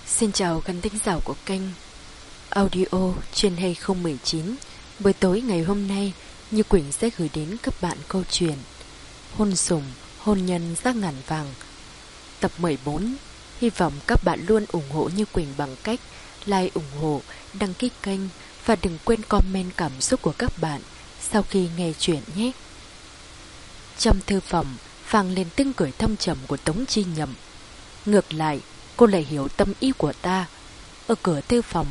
Xin chào khán thính giả của kênh audio Chuyên Hay 019. Buổi tối ngày hôm nay, Như Quỳnh sẽ gửi đến các bạn câu chuyện Hôn Sủng, Hôn Nhân Giá Ngàn Vàng, tập 14. Hy vọng các bạn luôn ủng hộ Như Quỳnh bằng cách like, ủng hộ, đăng ký kênh và đừng quên comment cảm xúc của các bạn sau khi nghe chuyện nhé. Trong thư phòng, vang lên tiếng cười thâm trầm của Tống Chi Nhậm. Ngược lại, cô lại hiểu tâm ý của ta. Ở cửa thư phòng,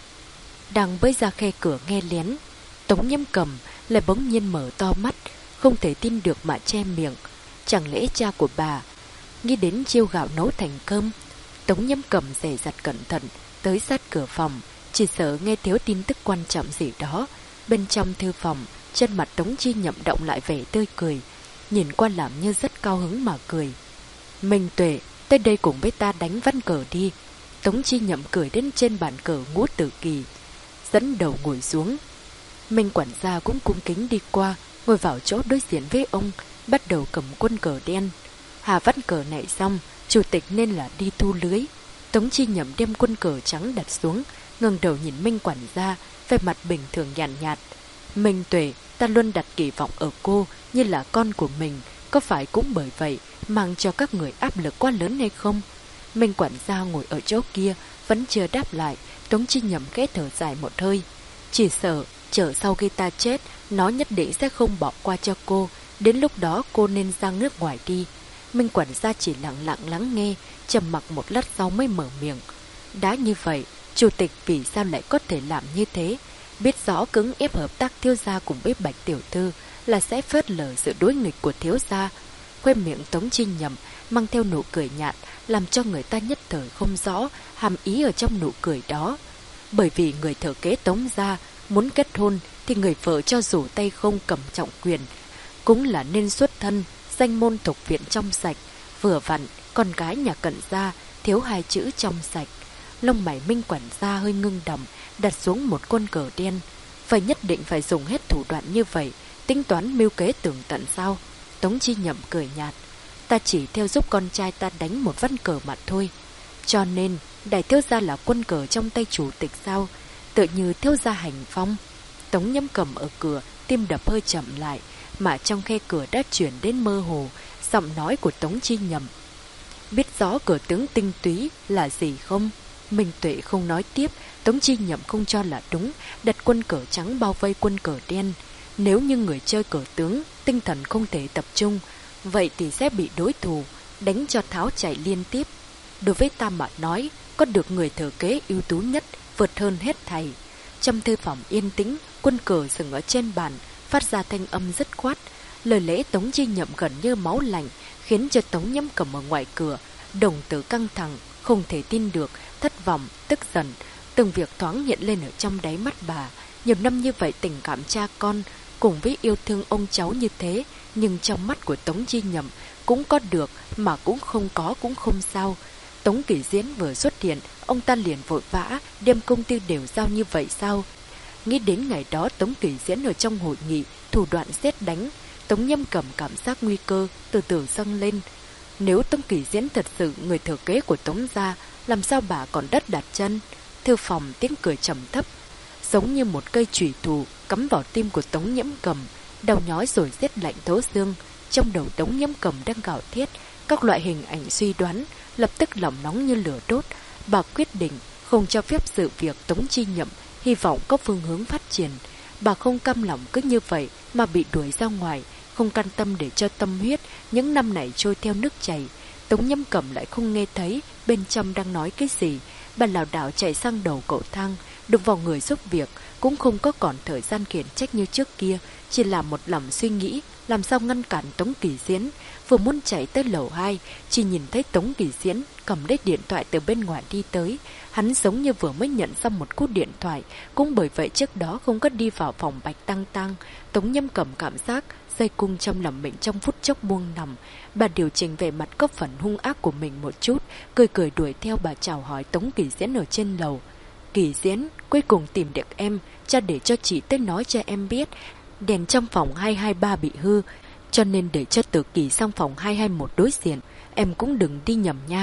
đang bới ra khe cửa nghe lén, Tống Nhâm Cầm lại bỗng nhiên mở to mắt, không thể tin được mà che miệng. Chẳng lẽ cha của bà nghĩ đến chiêu gạo nấu thành cơm? Tống Nhâm Cầm dè dặt cẩn thận tới sát cửa phòng, chỉ sợ nghe thiếu tin tức quan trọng gì đó. Bên trong thư phòng, trên mặt Tống Chi Nhậm động lại vẻ tươi cười, nhìn qua làm như rất cao hứng mà cười. Minh Tuệ, tới đây cùng với ta đánh ván cờ đi. Tống Chi Nhậm cười đến trên bàn cờ Ngũ Tử Kỳ, dẫn đầu ngồi xuống. Minh quản gia cũng cung kính đi qua, ngồi vào chỗ đối diện với ông, bắt đầu cầm quân cờ đen. Hà ván cờ này xong, chủ tịch nên là đi thu lưới. Tống Chi Nhậm đem quân cờ trắng đặt xuống, ngẩng đầu nhìn Minh quản gia, vẻ mặt bình thường nhàn nhạt. Minh Tuệ, ta luôn đặt kỳ vọng ở cô như là con của mình, có phải cũng bởi vậy mang cho các người áp lực quá lớn hay không? Minh quản gia ngồi ở chỗ kia vẫn chưa đáp lại. Tống Chi Nhậm khẽ thở dài một hơi. Chỉ sợ chờ sau khi ta chết, nó nhất định sẽ không bỏ qua cho cô. Đến lúc đó cô nên ra nước ngoài đi. Minh quản gia chỉ lặng lặng lắng nghe, trầm mặc một lát sau mới mở miệng. Đã như vậy, chủ tịch vì sao lại có thể làm như thế? Biết rõ cưỡng ép hợp tác thiếu gia cùng với Bạch tiểu thư là sẽ phớt lờ sự đối nghịch của thiếu gia. Khoe miệng Tống Chi Nhậm mang theo nụ cười nhạt, làm cho người ta nhất thời không rõ hàm ý ở trong nụ cười đó. Bởi vì người thừa kế Tống gia muốn kết hôn thì người vợ cho dù tay không cầm trọng quyền cũng là nên xuất thân danh môn thuộc viện trong sạch. Vừa vặn con gái nhà Cận gia thiếu hai chữ trong sạch. Lông mày Minh quản gia hơi ngưng đọng, đặt xuống một quân cờ đen. Phải nhất định phải dùng hết thủ đoạn như vậy, tính toán mưu kế tường tận sao? Tống Chi Nhậm cười nhạt. Ta chỉ theo giúp con trai ta đánh một ván cờ mà thôi. Cho nên đại thiếu gia là quân cờ trong tay chủ tịch sao? Tự như thiếu gia hành phong. Tống Nhâm Cầm ở cửa, tim đập hơi chậm lại, mà trong khe cửa đã chuyển đến mơ hồ giọng nói của Tống Chi Nhậm. Biết rõ cờ tướng tinh túy là gì không? Minh Tuệ không nói tiếp. Tống Chi Nhậm không cho là đúng, đặt quân cờ trắng bao vây quân cờ đen. Nếu như người chơi cờ tướng tinh thần không thể tập trung, vậy thì sẽ bị đối thủ đánh cho tháo chạy liên tiếp. Đối với ta mà nói, có được người thừa kế ưu tú nhất vượt hơn hết thầy. Trong thư phòng yên tĩnh, quân cờ dừng ở trên bàn, phát ra thanh âm dứt khoát. Lời lẽ Tống Chi Nhậm gần như máu lạnh, khiến cho Tống Nhâm Cầm ở ngoài cửa đồng tử căng thẳng, không thể tin được, thất vọng, tức giận. Từng việc thoáng hiện lên ở trong đáy mắt bà. Nhiều năm như vậy tình cảm cha con cùng với yêu thương ông cháu như thế, nhưng trong mắt của Tống Chi Nhậm cũng có được mà cũng không có cũng không sao. Tống Kỷ Diễn vừa xuất hiện, ông ta liền vội vã đem công ty đều giao như vậy sao? Nghĩ đến ngày đó Tống Kỷ Diễn ở trong hội nghị thủ đoạn xét đánh, Tống Nhâm Cầm cảm giác nguy cơ từ từ dâng lên. Nếu Tống Kỷ Diễn thật sự người thừa kế của Tống gia, làm sao bà còn đất đặt chân? Thư phòng tiếng cười trầm thấp, giống như một cây chủy thủ cắm vào tim của Tống Nhâm Cầm, đau nhói rồi rét lạnh thấu xương. Trong đầu Tống Nhâm Cầm đang gào thét các loại hình ảnh suy đoán, lập tức lòng nóng như lửa đốt. Bà quyết định không cho phép sự việc Tống Chi Nhậm hy vọng có phương hướng phát triển. Bà không cam lòng cứ như vậy mà bị đuổi ra ngoài, không can tâm để cho tâm huyết những năm này trôi theo nước chảy. Tống Nhâm Cầm lại không nghe thấy bên trong đang nói cái gì. Bà lảo đảo chạy sang đầu cầu thang, đụng vào người giúp việc, cũng không có còn thời gian khiển trách như trước kia, chỉ là một lòng suy nghĩ làm sao ngăn cản Tống Kỷ Diễn. Vừa muốn chạy tới lầu 2, chỉ nhìn thấy Tống Kỷ Diễn cầm lấy điện thoại từ bên ngoài đi tới. Hắn giống như vừa mới nhận xong một cú điện thoại, cũng bởi vậy trước đó không có đi vào phòng Bạch Tăng Tăng. Tống Nhâm Cầm cảm giác dây cung trong lòng mình trong phút chốc buông nằm. Bà điều chỉnh vẻ mặt có phần hung ác của mình một chút, cười cười đuổi theo bà chào hỏi Tống Kỷ Diễn ở trên lầu. Kỷ Diễn, cuối cùng tìm được em, cha để cho chị tới nói cho em biết. Đèn trong phòng 223 bị hư, cho nên để cho Tử Kỳ sang phòng 221 đối diện. Em cũng đừng đi nhầm nha.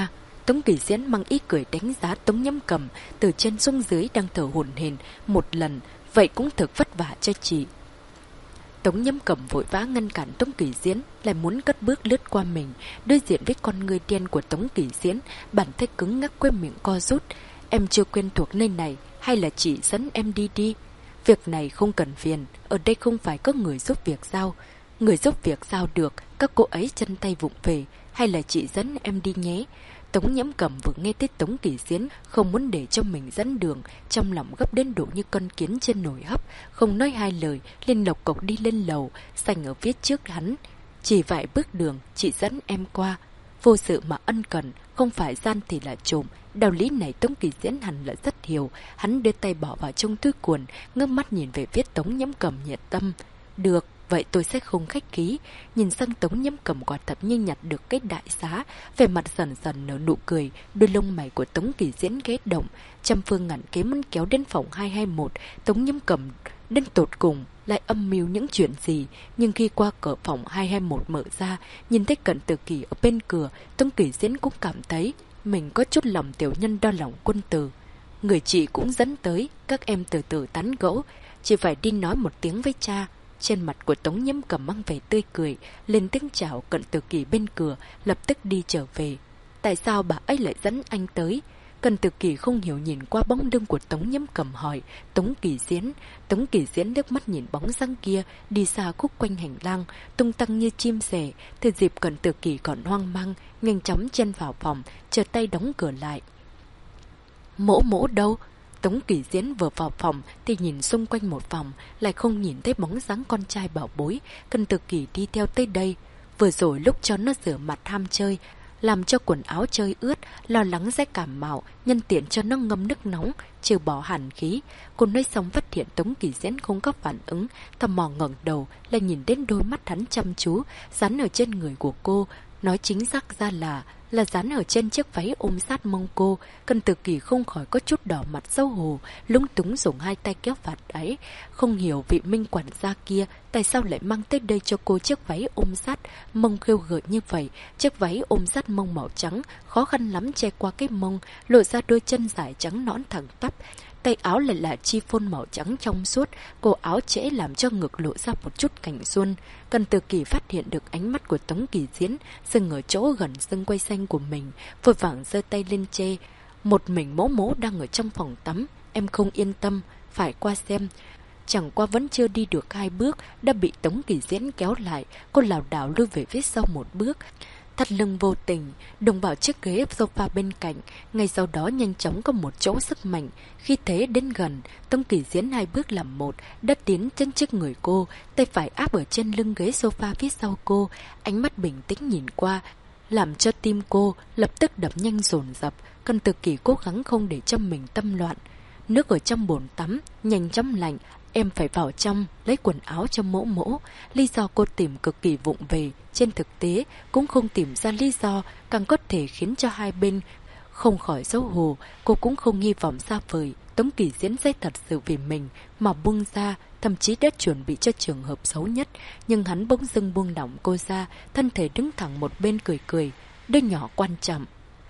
Tống Kỳ Diễn mang ý cười đánh giá Tống Nhâm Cầm từ trên xuống dưới đang thở hổn hển một lần, vậy cũng thực vất vả cho chị. Tống Nhâm Cầm vội vã ngăn cản Tống Kỳ Diễn, lại muốn cất bước lướt qua mình, đối diện với con người đen của Tống Kỳ Diễn, bản thân cứng ngắc quên miệng co rút. Em chưa quen thuộc nơi này, hay là chị dẫn em đi đi? Việc này không cần phiền, ở đây không phải có người giúp việc sao? Người giúp việc sao được, các cô ấy chân tay vụng về, hay là chị dẫn em đi nhé? Tống Nhâm Cầm vừa nghe tới Tống Kỳ Diễn không muốn để cho mình dẫn đường, trong lòng gấp đến độ như con kiến trên nồi hấp, không nói hai lời, liền lộc cộc đi lên lầu, sành ở phía trước hắn. Chỉ vài bước đường, chị dẫn em qua. Vô sự mà ân cần, không phải gian thì là trộm. Đạo lý này Tống Kỳ Diễn hẳn là rất hiểu. Hắn đưa tay bỏ vào trong túi quần, ngước mắt nhìn về phía Tống Nhâm Cầm nhiệt tâm. Được, vậy tôi sẽ không khách khí. Nhìn sang Tống Nhâm Cầm quả thật như nhặt được cái đại xá, về mặt dần dần nở nụ cười, đôi lông mày của Tống Kỳ Diễn ghét động. Trăm phương ngàn kế muốn kéo đến phòng 221, Tống Nhâm Cầm đến tột cùng lại âm mưu những chuyện gì. Nhưng khi qua cửa phòng 221 mở ra, nhìn thấy Cận Tử Kỳ ở bên cửa, Tống Kỳ Diễn cũng cảm thấy mình có chút lòng tiểu nhân đo lòng quân tử. Người chị cũng dẫn tới, các em từ từ tán gẫu, chỉ phải đi nói một tiếng với cha. Trên mặt của Tống Nhâm Cầm mang vẻ tươi cười, lên tiếng chào Cận Tử Kỳ bên cửa, lập tức đi trở về. Tại sao bà ấy lại dẫn anh tới? Cận Tử Kỳ không hiểu nhìn qua bóng lưng của Tống Nhâm Cầm hỏi Tống Kỳ Diễn. Tống Kỳ Diễn nước mắt nhìn bóng dáng kia đi xa khúc quanh hành lang, tung tăng như chim sẻ. Từ dịp Cận Tử Kỳ còn hoang mang, nhanh chóng chen vào phòng, chờ tay đóng cửa lại. Mỗ mỗ đâu? Tống Kỳ Diễn vừa vào phòng thì nhìn xung quanh một vòng, lại không nhìn thấy bóng dáng con trai bảo bối. Cận Tử Kỳ đi theo tới đây. Vừa rồi lúc cho nó rửa mặt ham chơi, làm cho quần áo chơi ướt, lo lắng sẽ cảm mạo, nhân tiện cho nó ngâm nước nóng, trừ bỏ hàn khí. Cô nói xong phát hiện Tống Kỳ Diễn không có phản ứng, tò mò ngẩng đầu, lại nhìn đến đôi mắt hắn chăm chú, dán ở trên người của cô. Nói chính xác ra là dán ở trên chiếc váy ôm sát mông cô. Cận Tử Kỳ không khỏi có chút đỏ mặt xấu hổ, lúng túng dùng hai tay kéo vạt ấy. Không hiểu vị Minh quản gia kia tại sao lại mang tới đây cho cô chiếc váy ôm sát mông khêu gợi như vậy. Chiếc váy ôm sát mông màu trắng, khó khăn lắm che qua cái mông, lộ ra đôi chân dài trắng nõn thẳng tắp. Tay áo lại là chi phôn màu trắng trong suốt, cổ áo trễ làm cho ngực lộ ra một chút cảnh xuân. Cận Tử Kỳ phát hiện được ánh mắt của Tống Kỳ Diễn dừng ở chỗ gần xương quai xanh của mình, vội vàng giơ tay lên che. Một mình mỗ mỗ đang ở trong phòng tắm, em không yên tâm, phải qua xem. Chẳng qua vẫn chưa đi được 2 bước đã bị Tống Kỳ Diễn kéo lại, cô lảo đảo lui về phía sau một bước. Thắt lưng vô tình đụng vào chiếc ghế sofa bên cạnh, ngay sau đó nhanh chóng có một chỗ sức mạnh. Khi thế đến gần, Tống Kỳ Diễn 2 bước làm một đã tiến chân trước người cô, tay phải áp ở trên lưng ghế sofa phía sau cô, ánh mắt bình tĩnh nhìn qua, làm cho tim cô lập tức đập nhanh dồn dập. Cận Tử Kỳ cố gắng không để cho mình tâm loạn. Nước ở trong bồn tắm nhanh chóng lạnh, em phải vào trong lấy quần áo cho mỗ mỗ. Lý do cô tìm cực kỳ vụng về, trên thực tế cũng không tìm ra lý do, càng có thể khiến cho hai bên không khỏi xấu hổ. Cô cũng không hy vọng xa vời Tống Kỳ Diễn sẽ thật sự vì mình mà buông ra, thậm chí đã chuẩn bị cho trường hợp xấu nhất. Nhưng hắn bỗng dưng buông lỏng cô ra, thân thể đứng thẳng một bên cười cười. Đứa nhỏ quan trọng.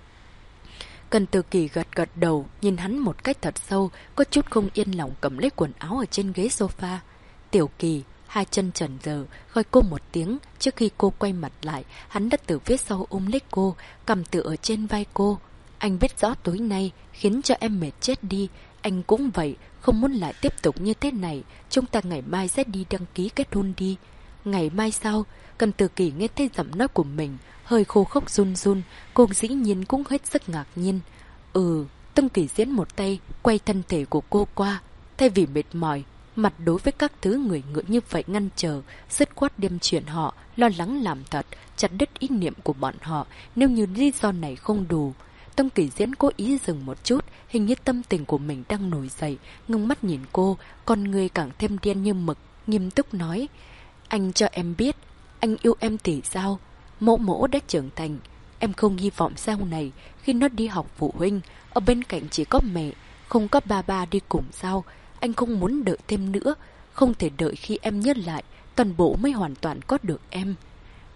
Cận Tử Kỳ gật gật đầu, nhìn hắn một cách thật sâu, có chút không yên lòng cầm lấy quần áo ở trên ghế sofa. Tiểu Kỳ, hai chân chần chờ, gọi cô một tiếng. Trước khi cô quay mặt lại, hắn đã từ phía sau ôm lấy cô, cầm tựa ở trên vai cô. Anh biết rõ tối nay khiến cho em mệt chết đi, anh cũng vậy, không muốn lại tiếp tục như thế này. Chúng ta ngày mai sẽ đi đăng ký kết hôn đi. Ngày mai sau, Cận Tử Kỳ nghe thấy giọng nói của mình hơi khô khốc run run, cô dĩ nhiên cũng hết sức ngạc nhiên. Tống Kỳ Diễn một tay quay thân thể của cô qua, thay vì mệt mỏi, mặt đối với các thứ người ngựa như vậy ngăn chờ, dứt khoát đem chuyện họ lo lắng làm thật, chặt đứt ý niệm của bọn họ. Nếu như lý do này không đủ, Tống Kỳ Diễn cố ý dừng một chút, hình như tâm tình của mình đang nổi dậy, ngưng mắt nhìn cô, con người càng thêm đen như mực, nghiêm túc nói: anh cho em biết, anh yêu em tỷ sao? Mỗ mỗ đã trưởng thành, em không hy vọng sau này khi nó đi học phụ huynh, ở bên cạnh chỉ có mẹ, không có ba đi cùng sao? Anh không muốn đợi thêm nữa, không thể đợi khi em nhớ lại, toàn bộ mới hoàn toàn có được em.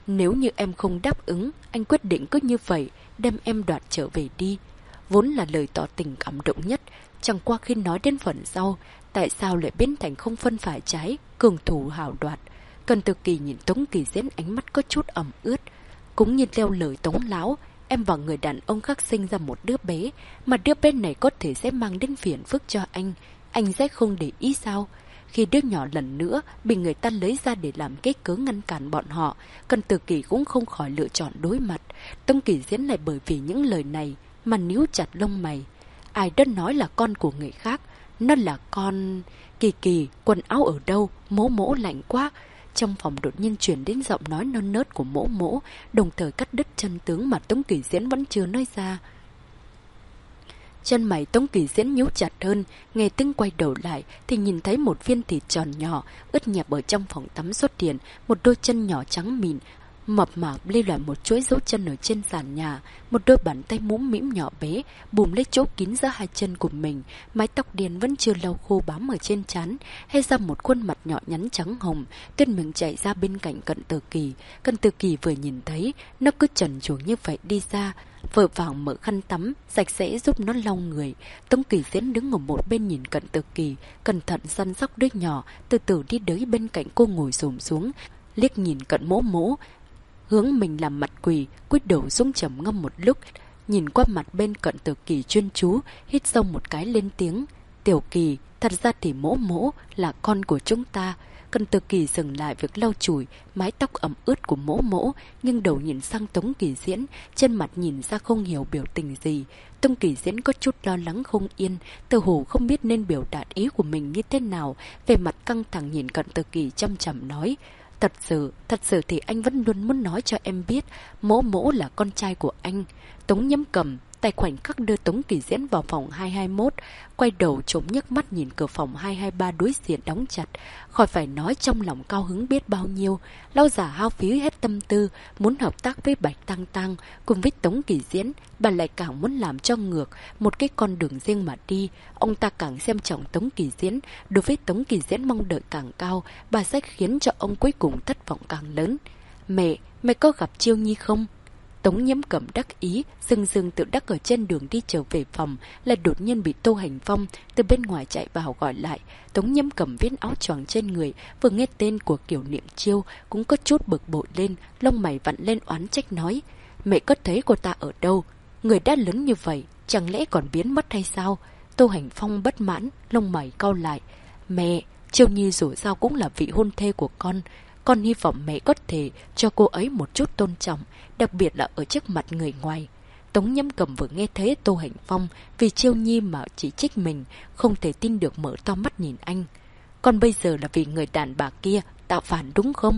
Nếu như em không đáp ứng, anh quyết định cứ như vậy, đem em đoạt trở về đi. Vốn là lời tỏ tình cảm động nhất, chẳng qua khi nói đến phần sau, tại sao lại biến thành không phân phải trái, cường thủ hào đoạt. Cần Từ Kỳ nhìn Tống Kỳ Diễn ánh mắt có chút ẩm ướt. Cũng như theo lời Tống lão, em và người đàn ông khác sinh ra một đứa bé, mà đứa bé này có thể sẽ mang đến phiền phức cho anh sẽ không để ý sao? Khi đứa nhỏ lần nữa bị người ta lấy ra để làm cái cớ ngăn cản bọn họ, Cần Từ Kỳ cũng không khỏi lựa chọn đối mặt. Tống Kỳ Diễn lại bởi vì những lời này mà níu chặt lông mày. Ai đã nói là con của người khác? Nó là con... Kỳ Kỳ, quần áo ở đâu? Mỗ mỗ lạnh quá. Trong phòng đột nhiên chuyển đến giọng nói non nớt của mỗ mỗ, đồng thời cắt đứt chân tướng mà Tống Kỳ Diễn vẫn chưa nói ra. Chân mày Tống Kỳ Diễn nhíu chặt hơn, nghe tiếng quay đầu lại thì nhìn thấy một viên thịt tròn nhỏ ướt nhẹp ở trong phòng tắm xuất hiện, một đôi chân nhỏ trắng mịn, mập mạp lưu lại một chuỗi dấu chân ở trên sàn nhà, một đôi bàn tay mũm mĩm nhỏ bé bùm lấy chỗ kín giữa hai chân của mình, mái tóc đen vẫn chưa lau khô bám ở trên trán, hay ra một khuôn mặt nhỏ nhắn trắng hồng, tuyết miệng chạy ra bên cạnh Cận Từ Kỳ. Cận Từ Kỳ vừa nhìn thấy, nó cứ trần truồng như vậy đi ra, vội vàng mở khăn tắm sạch sẽ giúp nó lau người. Tống Kỳ Diễn đứng ở một bên nhìn Cận Từ Kỳ, cẩn thận săn sóc đứa nhỏ, từ từ đi tới bên cạnh cô ngồi xổm xuống, liếc nhìn Cận Mỗ Mỗ, hướng mình làm mặt quỳ, cúi đầu xuống trầm ngâm một lúc, nhìn qua mặt bên Cận Từ Kỳ chuyên chú, hít sâu một cái lên tiếng. Tiểu Kỳ, thật ra thì Mỗ Mỗ là con của chúng ta. Cận Từ Kỳ dừng lại việc lau chùi mái tóc ẩm ướt của Mỗ Mỗ, nhưng đầu nhìn sang Tống Kỳ Diễn, trên mặt nhìn ra không hiểu biểu tình gì. Tống Kỳ Diễn có chút lo lắng không yên, tự hồ không biết nên biểu đạt ý của mình như thế nào, về mặt căng thẳng nhìn Cận Từ Kỳ chăm chăm nói. Thật sự thì anh vẫn luôn muốn nói cho em biết, Mỗ Mỗ là con trai của anh. Tống Nhâm Cầm tại khoảnh khắc đưa Tống Kỳ Diễn vào phòng 221, quay đầu trộm nhấc mắt nhìn cửa phòng 223 đối diện đóng chặt, khỏi phải nói trong lòng cao hứng biết bao nhiêu. Lão già hao phí hết tâm tư muốn hợp tác với Bạch Tăng Tăng, cùng với Tống Kỳ Diễn, bà lại càng muốn làm cho ngược một cái con đường riêng mà đi. Ông ta càng xem trọng Tống Kỳ Diễn, đối với Tống Kỳ Diễn mong đợi càng cao, bà sẽ khiến cho ông cuối cùng thất vọng càng lớn. Mẹ có gặp Chiêu Nhi không? Tống Nhiễm Cẩm đắc ý, dừng tự đắc ở trên đường đi trở về phòng, lại đột nhiên bị Tô Hành Phong từ bên ngoài chạy vào gọi lại. Tống Nhiễm Cẩm viết áo choàng trên người, vừa nghe tên của Kiều Niệm Chiêu cũng có chút bực bội lên, lông mày vặn lên oán trách nói: Mẹ có thấy cô ta ở đâu? Người đã lớn như vậy, chẳng lẽ còn biến mất hay sao? Tô Hành Phong bất mãn, lông mày cau lại: Mẹ, Chiêu Nhi dù sao cũng là vị hôn thê của con hy vọng mẹ có thể cho cô ấy một chút tôn trọng, đặc biệt là ở trước mặt người ngoài. Tống Nhiễm Cẩm vừa nghe thấy Tô Hành Phong vì Chiêu Nhi mà chỉ trích mình, không thể tin được mở to mắt nhìn anh. Con bây giờ là vì người đàn bà kia tạo phản đúng không?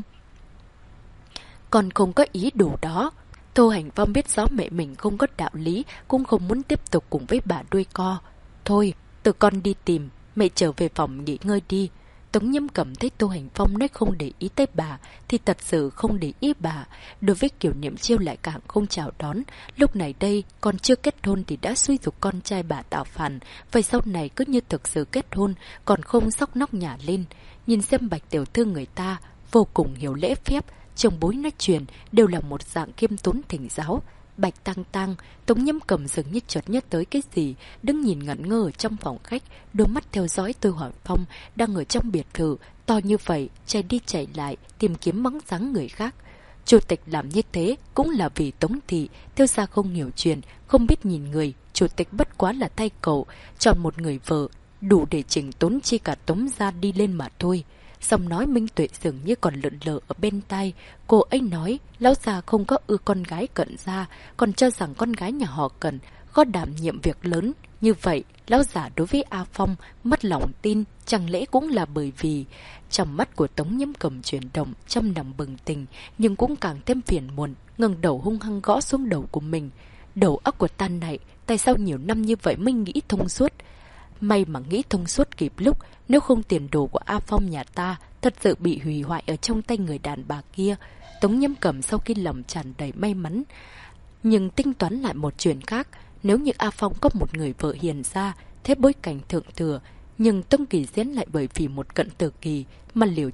Con không có ý đồ đó. Tô Hành Phong biết rõ mẹ mình không có đạo lý, cũng không muốn tiếp tục cùng với bà đuôi co. Thôi, tự con đi tìm, mẹ trở về phòng nghỉ ngơi đi. Tống Nhiễm Cẩm thấy Tô Hành Phong nói không để ý tới bà thì thật sự không để ý bà. Đối với Kiều Niệm Chiêu lại càng không chào đón. Lúc này đây còn chưa kết hôn thì đã suy dục con trai bà tạo phản, vậy sau này cứ như thực sự kết hôn còn không sóc nóc nhà lên. Nhìn xem Bạch tiểu thư người ta vô cùng hiểu lễ phép, chồng bối nói chuyện đều là một dạng khiêm tốn thỉnh giáo. Bạch Tăng Tăng, Tống Nhiễm Cẩm dường như chợt nhớ tới cái gì, đứng nhìn ngẩn ngơ ở trong phòng khách, đôi mắt theo dõi Tô Hoài Phong đang ở trong biệt thự to như vậy, chạy đi chạy lại tìm kiếm bóng dáng người khác. Chủ tịch làm như thế cũng là vì Tống thị, theo ra không hiểu chuyện, không biết nhìn người, chủ tịch bất quá là thay cậu chọn một người vợ đủ để chỉnh tốn chi cả Tống gia đi lên mà thôi. Xong nói Minh Tuệ dường như còn lượn lờ ở bên tai. Cô ấy nói lão già không có ưa con gái Cận gia, còn cho rằng con gái nhà họ Cận có đảm nhiệm việc lớn. Như vậy lão già đối với A Phong mất lòng tin, chẳng lẽ cũng là bởi vì... Trong mắt của Tống Nhiễm Cẩm chuyển động, trong lòng bừng tỉnh, nhưng cũng càng thêm phiền muộn, ngẩng đầu hung hăng gõ xuống đầu của mình. Đầu óc của ta này, tại sao nhiều năm như vậy mới nghĩ thông suốt? May mà nghĩ thông suốt kịp lúc, nếu không tiền đồ của A Phong nhà ta thật sự bị hủy hoại ở trong tay người đàn bà kia. Tống Nhiễm Cẩm sau khi lòng tràn đầy may mắn, nhưng tính toán lại một chuyện khác. Nếu như A Phong có một người vợ hiền gia, thế bối cảnh thượng thừa, nhưng Tống Kỳ Diễn lại bởi vì một Cận Từ Kỳ mà liều chết,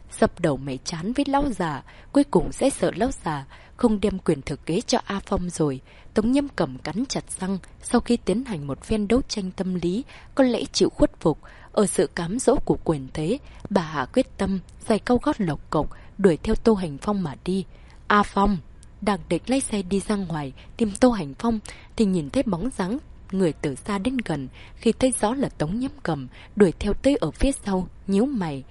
Dập đầu mẹ chán với lão già, cuối cùng sẽ sợ lão già không đem quyền thừa kế cho A Phong rồi. Tống Nhiễm Cẩm cắn chặt răng, sau khi tiến hành một phen đấu tranh tâm lý, có lẽ chịu khuất phục. Ở sự cám dỗ của quyền thế, bà hạ quyết tâm, giày cao gót lộc cộc, đuổi theo Tô Hành Phong mà đi. A Phong đang định lái xe đi ra ngoài tìm Tô Hành Phong thì nhìn thấy bóng dáng người từ xa đến gần. Khi thấy rõ là Tống Nhiễm Cẩm, đuổi theo tới ở phía sau, nhíu mày.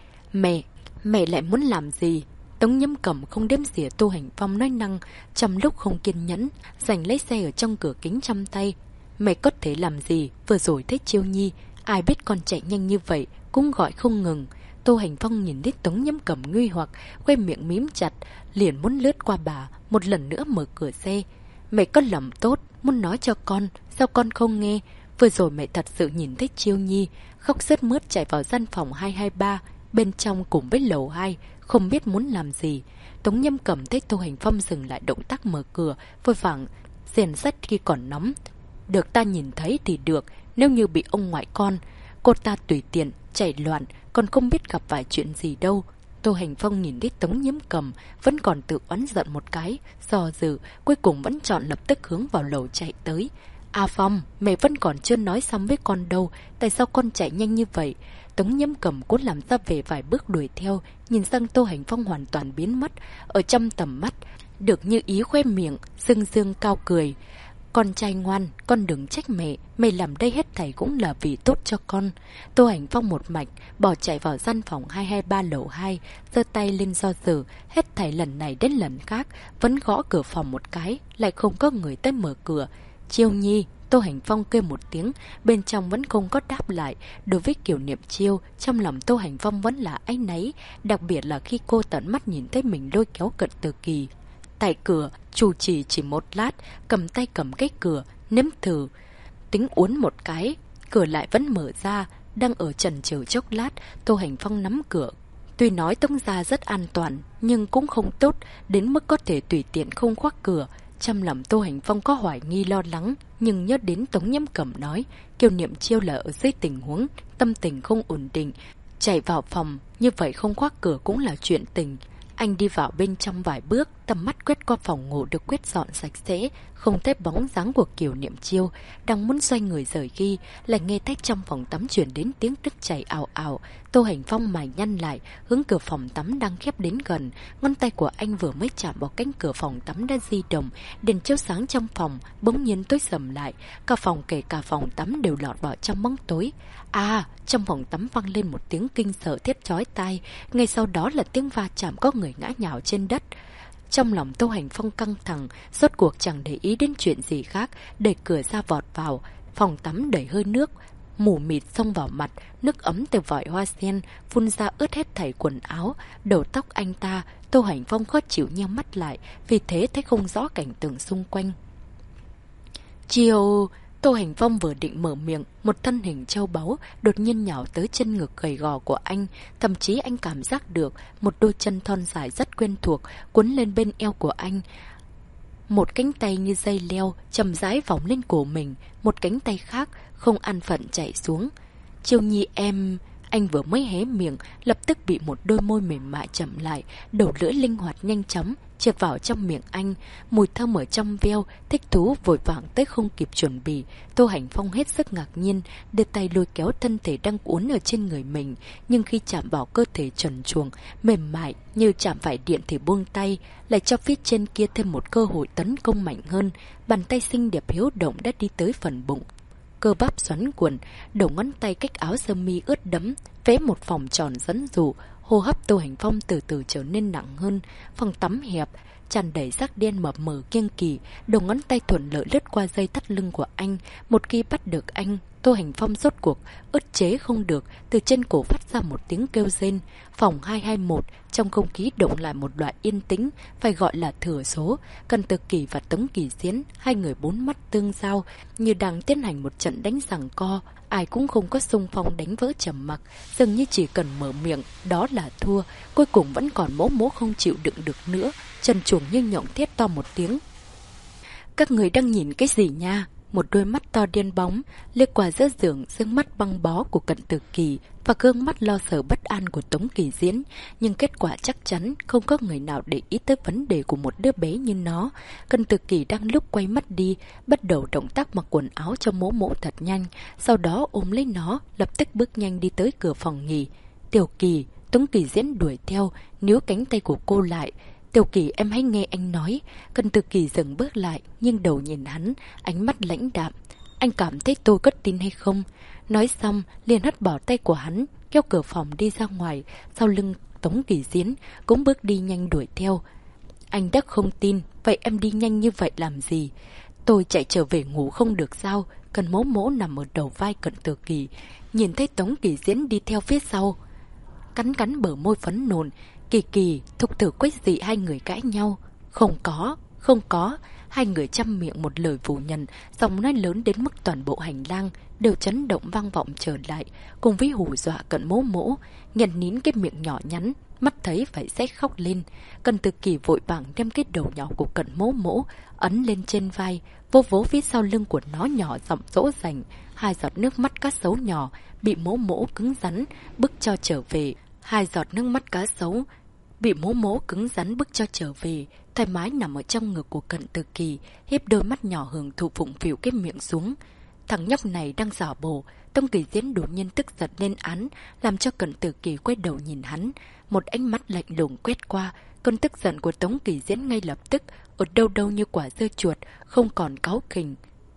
Mẹ lại muốn làm gì? Tống Nhiễm Cẩm không đếm xỉa Tô Hành Phong nói năng, trong lúc không kiên nhẫn, giành lấy xe ở trong cửa kính trong tay. Mẹ có thể làm gì? Vừa rồi thấy Chiêu Nhi, ai biết con chạy nhanh như vậy, cũng gọi không ngừng. Tô Hành Phong nhìn thấy Tống Nhiễm Cẩm nguy hoặc, quay miệng mím chặt, liền muốn lướt qua bà, một lần nữa mở cửa xe. Mẹ có lòng tốt, muốn nói cho con, sao con không nghe? Vừa rồi mẹ thật sự nhìn thấy Chiêu Nhi, khóc sướt mướt chạy vào gian phòng 223, bên trong cùng với lầu 2, không biết muốn làm gì. Tống Nhiễm Cẩm thấy Tô Hành Phong dừng lại động tác mở cửa, vội vàng rèn sắt khi còn nóng. Được ta nhìn thấy thì được, nếu như bị ông ngoại con, cô ta tùy tiện, chạy loạn, còn không biết gặp phải chuyện gì đâu. Tô Hành Phong nhìn thấy Tống Nhiễm Cẩm vẫn còn tự oán giận một cái, do dự, cuối cùng vẫn chọn lập tức hướng vào lầu chạy tới. A Phong, mẹ vẫn còn chưa nói xong với con đâu, tại sao con chạy nhanh như vậy? Tống Nhiễm Cẩm cố làm ra về vài bước đuổi theo, nhìn sang Tô Hành Phong hoàn toàn biến mất ở trong tầm mắt, được như ý khoe miệng, dương dương cao cười. Con trai ngoan, con đừng trách mẹ, mẹ làm đây hết thảy cũng là vì tốt cho con. Tô Hành Phong một mạch, bỏ chạy vào gian phòng 223 lầu 2, giơ tay lên do dự, hết thảy lần này đến lần khác, vẫn gõ cửa phòng một cái, lại không có người tới mở cửa. Chiêu Nhi, Tô Hành Phong kêu một tiếng, bên trong vẫn không có đáp lại. Đối với Kiều Niệm Chiêu, trong lòng Tô Hành Phong vẫn là áy náy, đặc biệt là khi cô tận mắt nhìn thấy mình lôi kéo Cận Từ Kỳ. Tại cửa, chủ chỉ một lát, cầm tay cầm cái cửa, nếm thử. Tính uốn một cái, cửa lại vẫn mở ra, đang ở chần chừ chốc lát, Tô Hành Phong nắm cửa. Tuy nói Tống gia rất an toàn, nhưng cũng không tốt, đến mức có thể tùy tiện không khóa cửa. Trong lòng Tô Hành Phong có hoài nghi lo lắng, nhưng nhớ đến Tống Nhiễm Cẩm nói, Kiều Niệm Chiêu là ở dưới tình huống, tâm tình không ổn định. Chạy vào phòng, như vậy không khóa cửa cũng là chuyện tình. Anh đi vào bên trong vài bước, tầm mắt quét qua phòng ngủ được quét dọn sạch sẽ, không thấy bóng dáng của Kiều Niệm Chiêu. Đang muốn xoay người rời đi, lại nghe thấy trong phòng tắm chuyển đến tiếng nước chảy ào ào. Tô Hành Phong mày nhăn lại, hướng cửa phòng tắm đang khép đến gần. Ngón tay của anh vừa mới chạm vào cánh cửa phòng tắm đã di động, đèn chiếu sáng trong phòng bỗng nhiên tối sầm lại, cả phòng kể cả phòng tắm đều lọt vào trong bóng tối. Trong phòng tắm vang lên một tiếng kinh sợ thét chói tai, ngay sau đó là tiếng va chạm có người ngã nhào trên đất. Trong lòng Tô Hành Phong căng thẳng, rốt cuộc chẳng để ý đến chuyện gì khác, đẩy cửa ra vọt vào. Phòng tắm đầy hơi nước, mù mịt xông vào mặt, nước ấm từ vòi hoa sen phun ra ướt hết thảy quần áo, đầu tóc anh ta. Tô Hành Phong khó chịu nheo mắt lại, vì thế thấy không rõ cảnh tượng xung quanh. Chiều... Tô Hành Phong vừa định mở miệng, một thân hình châu báu đột nhiên nhào tới chân ngực gầy gò của anh. Thậm chí anh cảm giác được một đôi chân thon dài rất quen thuộc cuốn lên bên eo của anh. Một cánh tay như dây leo chậm rãi vòng lên cổ mình, một cánh tay khác không an phận chạy xuống. Chiêu Nhi em... Anh vừa mới hé miệng, lập tức bị một đôi môi mềm mại chậm lại, đầu lưỡi linh hoạt nhanh chóng chẹp vào trong miệng anh, mùi thơm ở trong veo, thích thú vội vàng tới không kịp chuẩn bị. Tô Hành Phong hết sức ngạc nhiên, đưa tay lôi kéo thân thể đang uốn ở trên người mình, nhưng khi chạm vào cơ thể trần truồng, mềm mại như chạm phải điện thì buông tay, lại cho phía trên kia thêm một cơ hội tấn công mạnh hơn. Bàn tay xinh đẹp hiếu động đã đi tới phần bụng, cơ bắp xoắn cuộn, đầu ngón tay cách áo sơ mi ướt đẫm, vẽ một vòng tròn dẫn dụ. Hô hấp Tô Hành Phong từ từ trở nên nặng hơn. Phòng tắm hẹp, tràn đầy rác đen mập mờ kiêng kỳ, đầu ngón tay thuận lợi lướt qua dây thắt lưng của anh. Một khi bắt được anh, Tô Hành Phong rốt cuộc ức chế không được, từ trên cổ phát ra một tiếng kêu rên. Phòng 221, trong không khí động lại một loại yên tĩnh, phải gọi là thừa số. Cận Từ Kỳ và Tống Kỳ Diễn, hai người bốn mắt tương giao, như đang tiến hành một trận đánh giằng co. Ai cũng không có xung phong đánh vỡ trầm mặc, dường như chỉ cần mở miệng, đó là thua. Cuối cùng vẫn còn mố không chịu đựng được nữa, chân chuồng như nhộng thét to một tiếng. Các người đang nhìn cái gì nha? một đôi mắt to đen bóng, liếc qua giữa giường mắt băng bó của Cận Tử Kỳ và gương mắt lo sợ bất an của Tống Kỳ Diễn. Nhưng kết quả chắc chắn không có người nào để ý tới vấn đề của một đứa bé như nó. Cận Tử Kỳ đang lúc quay mắt đi, bắt đầu động tác mặc quần áo cho mỗ mỗ thật nhanh, sau đó ôm lấy nó, lập tức bước nhanh đi tới cửa phòng nghỉ. Tiểu Kỳ, Tống Kỳ Diễn đuổi theo, níu cánh tay của cô lại. Tiểu Kỳ, em hãy nghe anh nói. Cận Tử Kỳ dừng bước lại, nghiêng đầu nhìn hắn, ánh mắt lãnh đạm. Anh cảm thấy tôi có tin hay không? Nói xong, liền hất bỏ tay của hắn, kéo cửa phòng đi ra ngoài, sau lưng Tống Kỳ Diễn cũng bước đi nhanh đuổi theo. Anh đã không tin, vậy em đi nhanh như vậy làm gì? Tôi chạy trở về ngủ không được sao? Cần mỗ mỗ nằm ở đầu vai Cận Tử Kỳ, nhìn thấy Tống Kỳ Diễn đi theo phía sau. Cắn cắn bờ môi phấn nộn. Kỳ Kỳ, Thục Tử Quách gì hai người cãi nhau? Không có. Hai người chăm miệng một lời phủ nhận, giọng nói lớn đến mức toàn bộ hành lang đều chấn động vang vọng trở lại, cùng với hù dọa Cận mỗ mỗ, nghẹn nín cái miệng nhỏ nhắn, mắt thấy phải rét khóc lên. Cận Tử Kỳ vội vàng đem cái đầu nhỏ của Cận mỗ mỗ ấn lên trên vai, vô vỗ phía sau lưng của nó nhỏ giọng dỗ dành. Hai giọt nước mắt cá sấu nhỏ bị mỗ mỗ cứng rắn bức cho trở về. Hai giọt nước mắt cá sấu bị mỗ mỗ cứng rắn bức cho trở về, thoải mái nằm ở trong ngực của Cận Tử Kỳ, hiếp đôi mắt nhỏ hưởng thụ phụng phịu cái miệng xuống. Thằng nhóc này đang giả bộ. Tống Kỳ Diễn đột nhiên tức giận lên án, làm cho Cận Tử Kỳ quay đầu nhìn hắn, một ánh mắt lạnh lùng quét qua. Cơn tức giận của Tống Kỳ Diễn ngay lập tức ở đâu đâu như quả dưa chuột, không còn cáu kỉnh.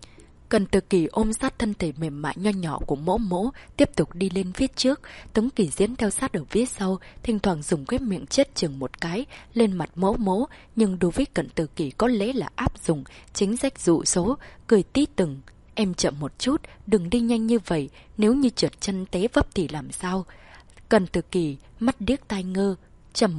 Cận Tử Kỳ ôm sát thân thể mềm mại nho nhỏ của mỗ mỗ, tiếp tục đi lên phía trước. Tống Kỳ Diễn theo sát ở phía sau, thỉnh thoảng dùng cái miệng chết chừng một cái lên mặt mỗ mỗ, nhưng đối với Cận Tử Kỳ có lẽ là áp dụng chính sách dụ số, cười tí từng. Em chậm một chút, đừng đi nhanh như vậy, nếu như trượt chân té vấp thì làm sao? Cận Tử Kỳ mắt điếc tai ngơ, chậm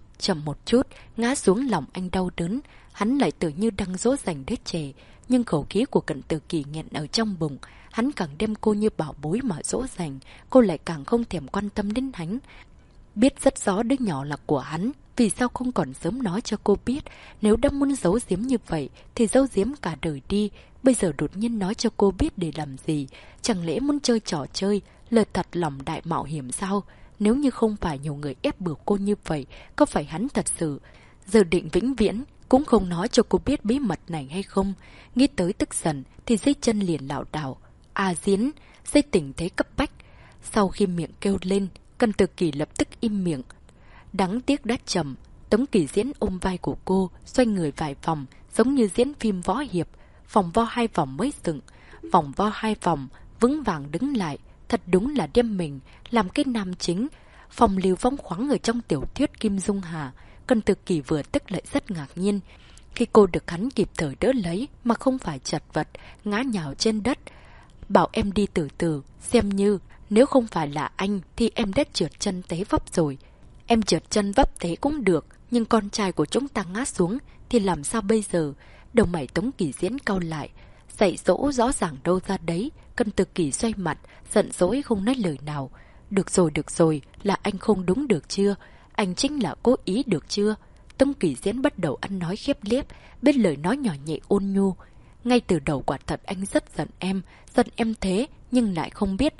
một chút, ngã xuống lòng anh đau đớn. Hắn lại tự như đang dỗ dành đứa trẻ, nhưng khẩu khí của Cận Tử Kỳ nghẹn ở trong bụng. Hắn càng đem cô như bảo bối mà dỗ dành, cô lại càng không thèm quan tâm đến hắn. Biết rất rõ đứa nhỏ là của hắn, vì sao không còn sớm nói cho cô biết? Nếu đã muốn giấu giếm như vậy thì giấu giếm cả đời đi. Bây giờ đột nhiên nói cho cô biết để làm gì? Chẳng lẽ muốn chơi trò chơi, lời thật lòng đại mạo hiểm sao? Nếu như không phải nhiều người ép buộc cô như vậy, có phải hắn thật sự giờ định vĩnh viễn cũng không nói cho cô biết bí mật này hay không? Nghĩ tới tức giận thì dây chân liền lảo đảo. À Diễn, dây tình thế cấp bách. Sau khi miệng kêu lên, Cận Tử Kỳ lập tức im miệng. Đáng tiếc đã chậm. Tống Kỳ Diễn ôm vai của cô, xoay người vài vòng, giống như diễn phim võ hiệp. Vòng vo 2 vòng mới dựng, vòng vo 2 vòng, vững vàng đứng lại. Thật đúng là đem mình làm cái nam chính, phong lưu phóng khoáng ở trong tiểu thuyết Kim Dung Hà. Cận Tử Kỳ vừa tức lại rất ngạc nhiên khi cô được hắn kịp thời đỡ lấy mà không phải chật vật, ngã nhào trên đất. Bảo em đi từ từ, xem như nếu không phải là anh thì em đã trượt chân té vấp rồi. Em trượt chân vấp té cũng được, nhưng con trai của chúng ta ngã xuống thì làm sao bây giờ? Đầu mày Tống Kỳ Diễn cau lại, dạy dỗ rõ ràng đâu ra đấy. Cận Tử Kỳ xoay mặt, giận dỗi không nói lời nào. Được rồi, là anh không đúng được chưa? Anh chính là cố ý được chưa? Tống Kỳ Diễn bắt đầu ăn nói khiếp liếp, biết lời nói nhỏ nhẹ ôn nhu. Ngay từ đầu quả thật anh rất giận em thế, nhưng lại không biết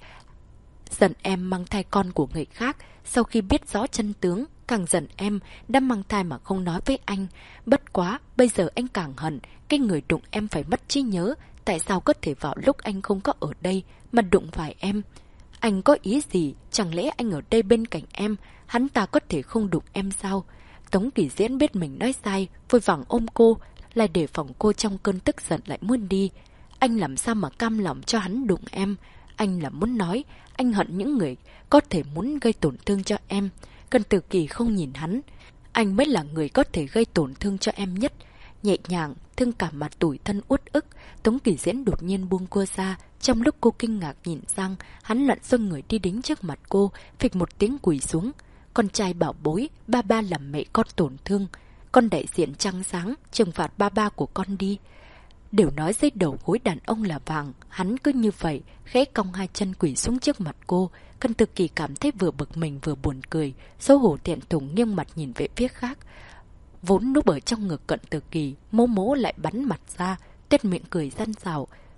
giận em mang thai con của người khác. Sau khi biết rõ chân tướng, càng giận em đã mang thai mà không nói với anh. Bất quá, bây giờ anh càng hận, cái người đụng em phải mất trí nhớ. Tại sao có thể vào lúc anh không có ở đây mà đụng phải em? Anh có ý gì? Chẳng lẽ anh ở đây bên cạnh em, hắn ta có thể không đụng em sao? Tống Kỳ Diễn biết mình nói sai, vội vàng ôm cô, lại để phòng cô trong cơn tức giận lại muốn đi. Anh làm sao mà cam lòng cho hắn đụng em? Anh là muốn nói, anh hận những người có thể muốn gây tổn thương cho em. Cận Tử Kỳ không nhìn hắn. Anh mới là người có thể gây tổn thương cho em nhất. Nhẹ nhàng, thương cảm mà tủi thân uất ức, Tống Kỳ Diễn đột nhiên buông cô ra. Trong lúc cô kinh ngạc nhìn sang, hắn lặn xoay người đi đến trước mặt cô, phịch một tiếng quỳ xuống. Con trai bảo bối, ba làm mẹ con tổn thương. Con đại diện trăng sáng, trừng phạt ba của con đi. Đều nói dưới đầu gối đàn ông là vàng, hắn cứ như vậy, khẽ cong hai chân quỳ xuống trước mặt cô. Cận Tử Kỳ cảm thấy vừa bực mình vừa buồn cười, xấu hổ thẹn thùng nghiêng mặt nhìn về phía khác. Vốn núp ở trong ngực Cận Tử Kỳ, mố mố lại bắn mặt ra, tét miệng cười răn rào.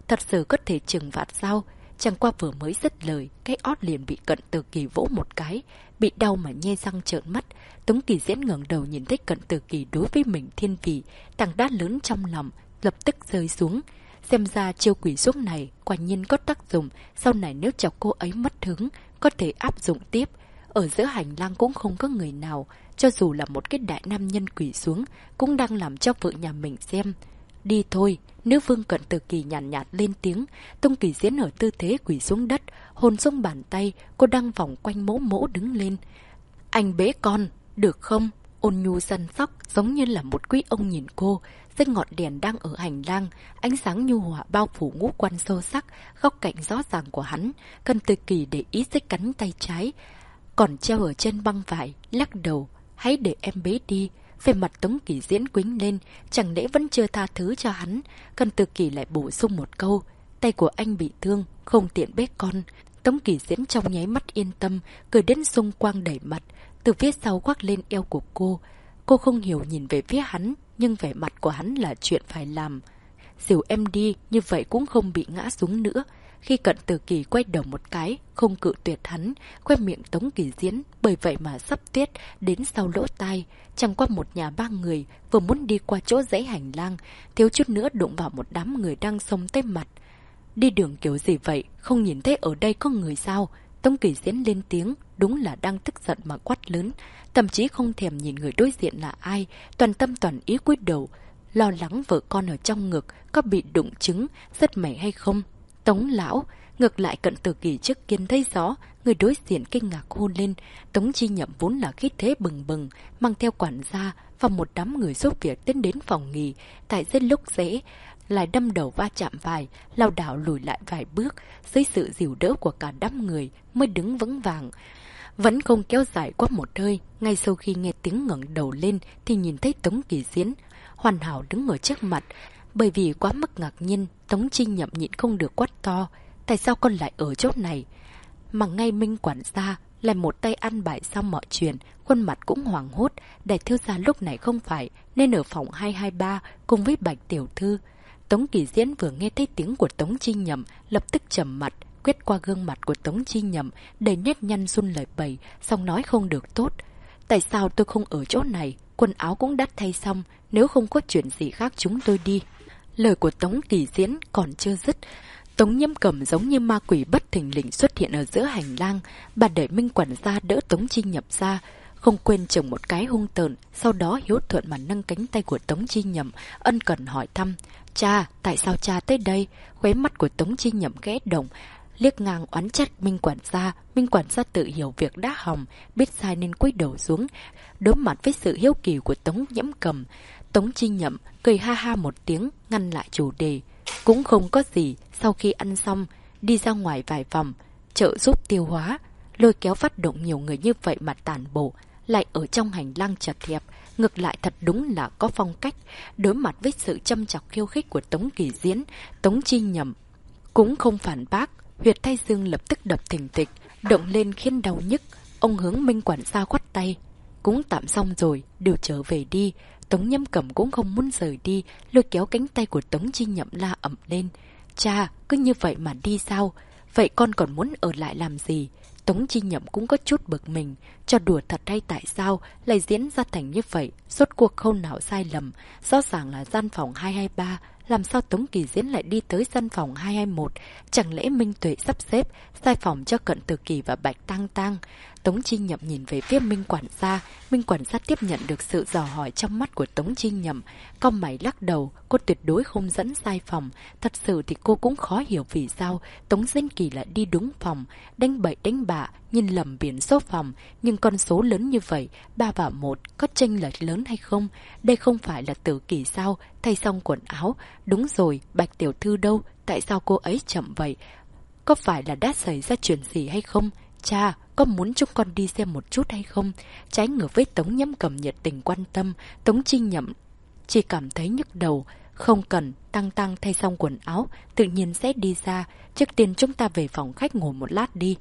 thật sự có thể trừng phạt sao? Chẳng qua vừa mới dứt lời, cái ót liền bị Cận Tử Kỳ vỗ một cái, bị đau mà nhe răng trợn mắt. Tống Kỳ Diễn ngẩng đầu nhìn thấy Cận Tử Kỳ đối với mình thiên vị, tảng đá lớn trong lòng, lập tức rơi xuống. Xem ra chiêu quỷ xuống này quả nhiên có tác dụng, sau này nếu chọc cô ấy mất hứng, có thể áp dụng tiếp. Ở giữa hành lang cũng không có người nào, cho dù là một cái đại nam nhân quỷ xuống, cũng đang làm cho vợ nhà mình xem. Đi thôi, nữ vương Cận Tử Kỳ nhàn nhạt lên tiếng. Tống Kỳ Diễn ở tư thế quỳ xuống đất, hôn xuống bàn tay, cô đang vòng quanh mỗ mỗ đứng lên. Anh bế con, được không? Ôn nhu săn sóc, giống như là một quý ông nhìn cô. Dưới ngọn đèn đang ở hành lang, ánh sáng nhu hòa bao phủ ngũ quan sâu sắc, góc cạnh rõ ràng của hắn. Cận Tử Kỳ để ý dưới cánh tay trái, còn treo ở trên băng vải, lắc đầu. Hãy để em bế đi. Về mặt Tống Kỳ Diễn quýnh lên, chẳng lẽ vẫn chưa tha thứ cho hắn. Cận Tử Kỳ lại bổ sung một câu, tay của anh bị thương, không tiện bế con. Tống Kỳ Diễn trong nháy mắt yên tâm, cười đến xung quang đẩy mặt, từ phía sau khoác lên eo của cô. Cô không hiểu nhìn về phía hắn, nhưng vẻ mặt của hắn là chuyện phải làm. Dìu em đi, như vậy cũng không bị ngã xuống nữa. Khi Cận Tử Kỳ quay đầu một cái, không cự tuyệt hắn, khoe miệng Tống Kỳ Diễn, bởi vậy mà sắp tuyết đến sau lỗ tai. Chẳng qua một nhà ba người, vừa muốn đi qua chỗ dãy hành lang, thiếu chút nữa đụng vào một đám người đang xông tới mặt. Đi đường kiểu gì vậy, không nhìn thấy ở đây có người sao? Tống Kỳ Diễn lên tiếng, đúng là đang tức giận mà quát lớn, thậm chí không thèm nhìn người đối diện là ai, toàn tâm toàn ý cúi đầu, lo lắng vợ con ở trong ngực có bị đụng trứng, rất mẻ hay không. Tống lão, ngược lại Cận Tử Kỳ trước kiên thấy rõ, người đối diện kinh ngạc hôn lên. Tống Chi Nhậm vốn là khí thế bừng bừng, mang theo quản gia và một đám người giúp việc tiến đến phòng nghỉ, tại rất lúc dễ lại đâm đầu va chạm vài, lảo đảo lùi lại vài bước, dưới sự dìu đỡ của cả đám người mới đứng vững vàng. Vẫn không kéo dài qua một hơi, ngay sau khi nghe tiếng ngẩng đầu lên thì nhìn thấy Tống Kỳ Diễn hoàn hảo đứng ở trước mặt. Bởi vì quá mức ngạc nhiên, Tống Chi Nhậm nhịn không được quát to, tại sao con lại ở chỗ này? Mà ngay Minh quản gia lại một tay ăn bài xong mọi chuyện, khuôn mặt cũng hoảng hốt. Đại thiếu gia lúc này không phải nên ở phòng 223 cùng với Bạch tiểu thư. Tống Kỳ Diễn vừa nghe thấy tiếng của Tống Chi Nhậm, lập tức trầm mặt, quét qua gương mặt của Tống Chi Nhậm, đầy nét nhăn run lời bẩy, xong nói không được tốt. Tại sao tôi không ở chỗ này? Quần áo cũng đắt thay xong, nếu không có chuyện gì khác chúng tôi đi. Lời của Tống Kỳ Diễn còn chưa dứt, Tống Nhiễm Cầm giống như ma quỷ bất thình lình xuất hiện ở giữa hành lang. Bà đẩy Minh quản gia đỡ Tống Chi Nhậm ra, không quên chồng một cái hung tợn, sau đó hiếu thuận mà nâng cánh tay của Tống Chi Nhậm, ân cần hỏi thăm. Cha, tại sao cha tới đây? Khóe mắt của Tống Chi Nhậm ghé động, liếc ngang oán trách Minh quản gia. Minh quản gia tự hiểu việc đã hỏng, biết sai nên cúi đầu xuống, đối mặt với sự hiếu kỳ của Tống Nhiễm Cầm. Tống Chi Nhậm cười ha ha một tiếng, ngăn lại chủ đề. Cũng không có gì, sau khi ăn xong, đi ra ngoài vài vòng, trợ giúp tiêu hóa. Lôi kéo phát động nhiều người như vậy mà tàn bộ, lại ở trong hành lang chật hẹp, ngược lại thật đúng là có phong cách. Đối mặt với sự châm chọc khiêu khích của Tống Kỳ Diễn, Tống Chi Nhậm cũng không phản bác, huyệt thái dương lập tức đập thình thịch, động lên khiến đau nhức. Ông hướng Minh quản gia khoát tay. Cũng tạm xong rồi, đều trở về đi. Tống Nhiễm Cầm cũng không muốn rời đi, lôi kéo cánh tay của Tống Chi Nhậm la ẩm lên. Cha, cứ như vậy mà đi sao? Vậy con còn muốn ở lại làm gì? Tống Chi Nhậm cũng có chút bực mình, cho đùa thật hay tại sao lại diễn ra thành như vậy, rốt cuộc không nào sai lầm, rõ ràng là gian phòng 223, làm sao Tống Kỳ Diễn lại đi tới gian phòng 221, chẳng lẽ Minh Tuệ sắp xếp sai phòng cho Cận Tử Kỳ và Bạch Tang Tang. Tống Chi Nhậm nhìn về phía Minh quản gia tiếp nhận được sự dò hỏi trong mắt của Tống Chi Nhậm, cau mày lắc đầu, cô tuyệt đối không dẫn sai phòng. Thật sự thì cô cũng khó hiểu vì sao Tống Diễn Kỳ lại đi đúng phòng, đánh bậy đánh bạ, nhìn lầm biển số phòng, nhưng con số lớn như vậy, 3 và 1, có chênh lệch lớn hay không? Đây không phải là Tử Kỳ sao? Thay xong quần áo, đúng rồi, Bạch tiểu thư đâu? Tại sao cô ấy chậm vậy? Có phải là đã xảy ra chuyện gì hay không? Cha, có muốn chúng con đi xem một chút hay không? Trái ngược với Tống Nhiễm Cầm nhiệt tình quan tâm, Tống Chi Nhậm chỉ cảm thấy nhức đầu. Không cần, Tăng Tăng thay xong quần áo, tự nhiên sẽ đi ra. Trước tiên chúng ta về phòng khách ngồi một lát đi.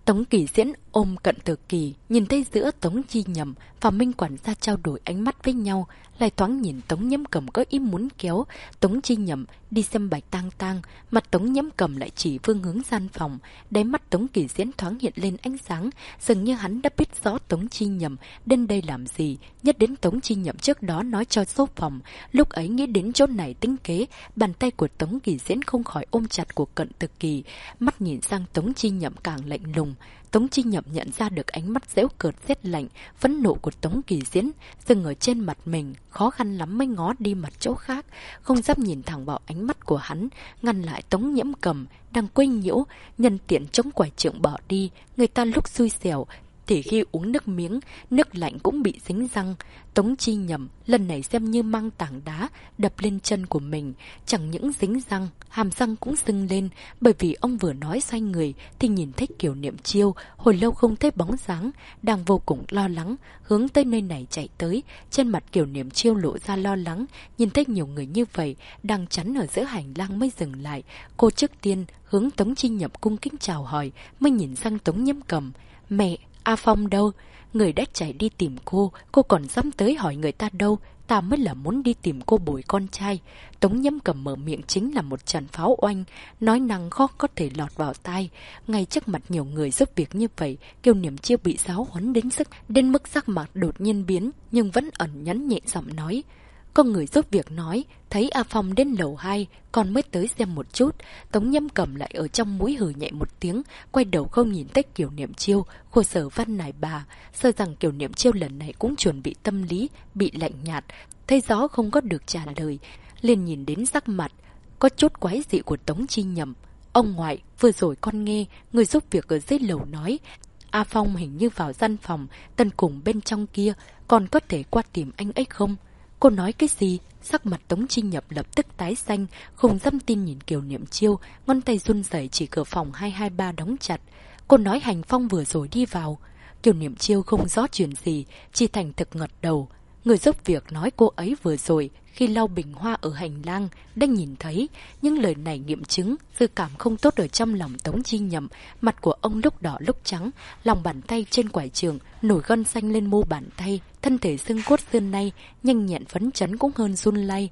Tống Kỳ Diễn ôm Cận Tử Kỳ, nhìn thấy giữa Tống Chi Nhậm và Minh quản gia trao đổi ánh mắt với nhau, lại thoáng nhìn Tống Nhiễm Cầm có ý muốn kéo Tống Chi Nhậm đi xem Bạch Tang Tang, mặt Tống Nhiễm Cầm lại chỉ phương hướng gian phòng. Đáy mắt Tống Kỳ Diễn thoáng hiện lên ánh sáng, dường như hắn đã biết rõ Tống Chi Nhậm đến đây làm gì, nhất đến Tống Chi Nhậm trước đó nói cho số phòng. Lúc ấy nghĩ đến chỗ này tính kế, bàn tay của Tống Kỳ Diễn không khỏi ôm chặt của Cận Tử Kỳ, mắt nhìn sang Tống Chi Nhậm càng lạnh lùng. Tống Chi Nhậm nhận ra được ánh mắt giễu cợt rét lạnh, phẫn nộ của Tống Kỳ Diễn dừng ở trên mặt mình, khó khăn lắm mới ngó đi mặt chỗ khác, không dám nhìn thẳng vào ánh mắt của hắn, ngăn lại Tống Nhiễm Cầm đang quấy nhiễu, nhân tiện chống quải trượng bỏ đi. Người ta lúc xui xẻo thì khi uống nước miếng, nước lạnh cũng bị dính răng. Tống Chi Nhậm lần này xem như mang tảng đá đập lên chân của mình, chẳng những dính răng, hàm răng cũng sưng lên, bởi vì ông vừa nói xoay người thì nhìn thấy Kiều Niệm Chiêu, hồi lâu không thấy bóng dáng, đang vô cùng lo lắng, hướng tới nơi này chạy tới. Trên mặt Kiều Niệm Chiêu lộ ra lo lắng, nhìn thấy nhiều người như vậy, đang chắn ở giữa hành lang mới dừng lại. Cô trước tiên hướng Tống Chi Nhậm cung kính chào hỏi, mới nhìn sang Tống Nhiễm Cầm. Mẹ, A Phong đâu? Người đã chạy đi tìm cô còn dám tới hỏi người ta đâu? Ta mới là muốn đi tìm cô bồi con trai. Tống Nhiễm Cầm mở miệng chính là một tràn pháo oanh, nói năng khó có thể lọt vào tai. Ngay trước mặt nhiều người giúp việc như vậy, Kiều Niệm Chiêu bị giáo huấn đến mức sắc mặt đột nhiên biến, nhưng vẫn ẩn nhẫn nhẹ giọng nói. Có người giúp việc nói, thấy A Phong đến lầu 2, con mới tới xem một chút. Tống Nhiễm Cầm lại ở trong mũi hừ nhẹ một tiếng, quay đầu không nhìn tới Kiều Niệm Chiêu, khổ sở văn nài bà, sợ rằng Kiều Niệm Chiêu lần này cũng chuẩn bị tâm lý, bị lạnh nhạt, thấy rõ không có được trả lời, liền nhìn đến sắc mặt có chút quái dị của Tống Chi Nhậm. Ông ngoại, vừa rồi con nghe người giúp việc ở dưới lầu nói, A Phong hình như vào gian phòng tận cùng bên trong kia, con có thể qua tìm anh ấy không? Cô nói cái gì? Sắc mặt Tống Chi Nhậm lập tức tái xanh, không dám tin nhìn Kiều Niệm Chiêu, ngón tay run rẩy chỉ cửa phòng 223 đóng chặt. Cô nói Hành Phong vừa rồi đi vào. Kiều Niệm Chiêu không rõ chuyện gì, chỉ thành thực ngật đầu. Người giúp việc nói cô ấy vừa rồi khi lau bình hoa ở hành lang đã nhìn thấy, nhưng lời này nghiệm chứng dự cảm không tốt ở trong lòng Tống Chi Nhậm. Mặt của ông lúc đỏ lúc trắng, lòng bàn tay trên quải trường nổi gân xanh lên mu bàn tay, thân thể xương cốt xương nay nhanh nhẹn phấn chấn cũng hơn run lay.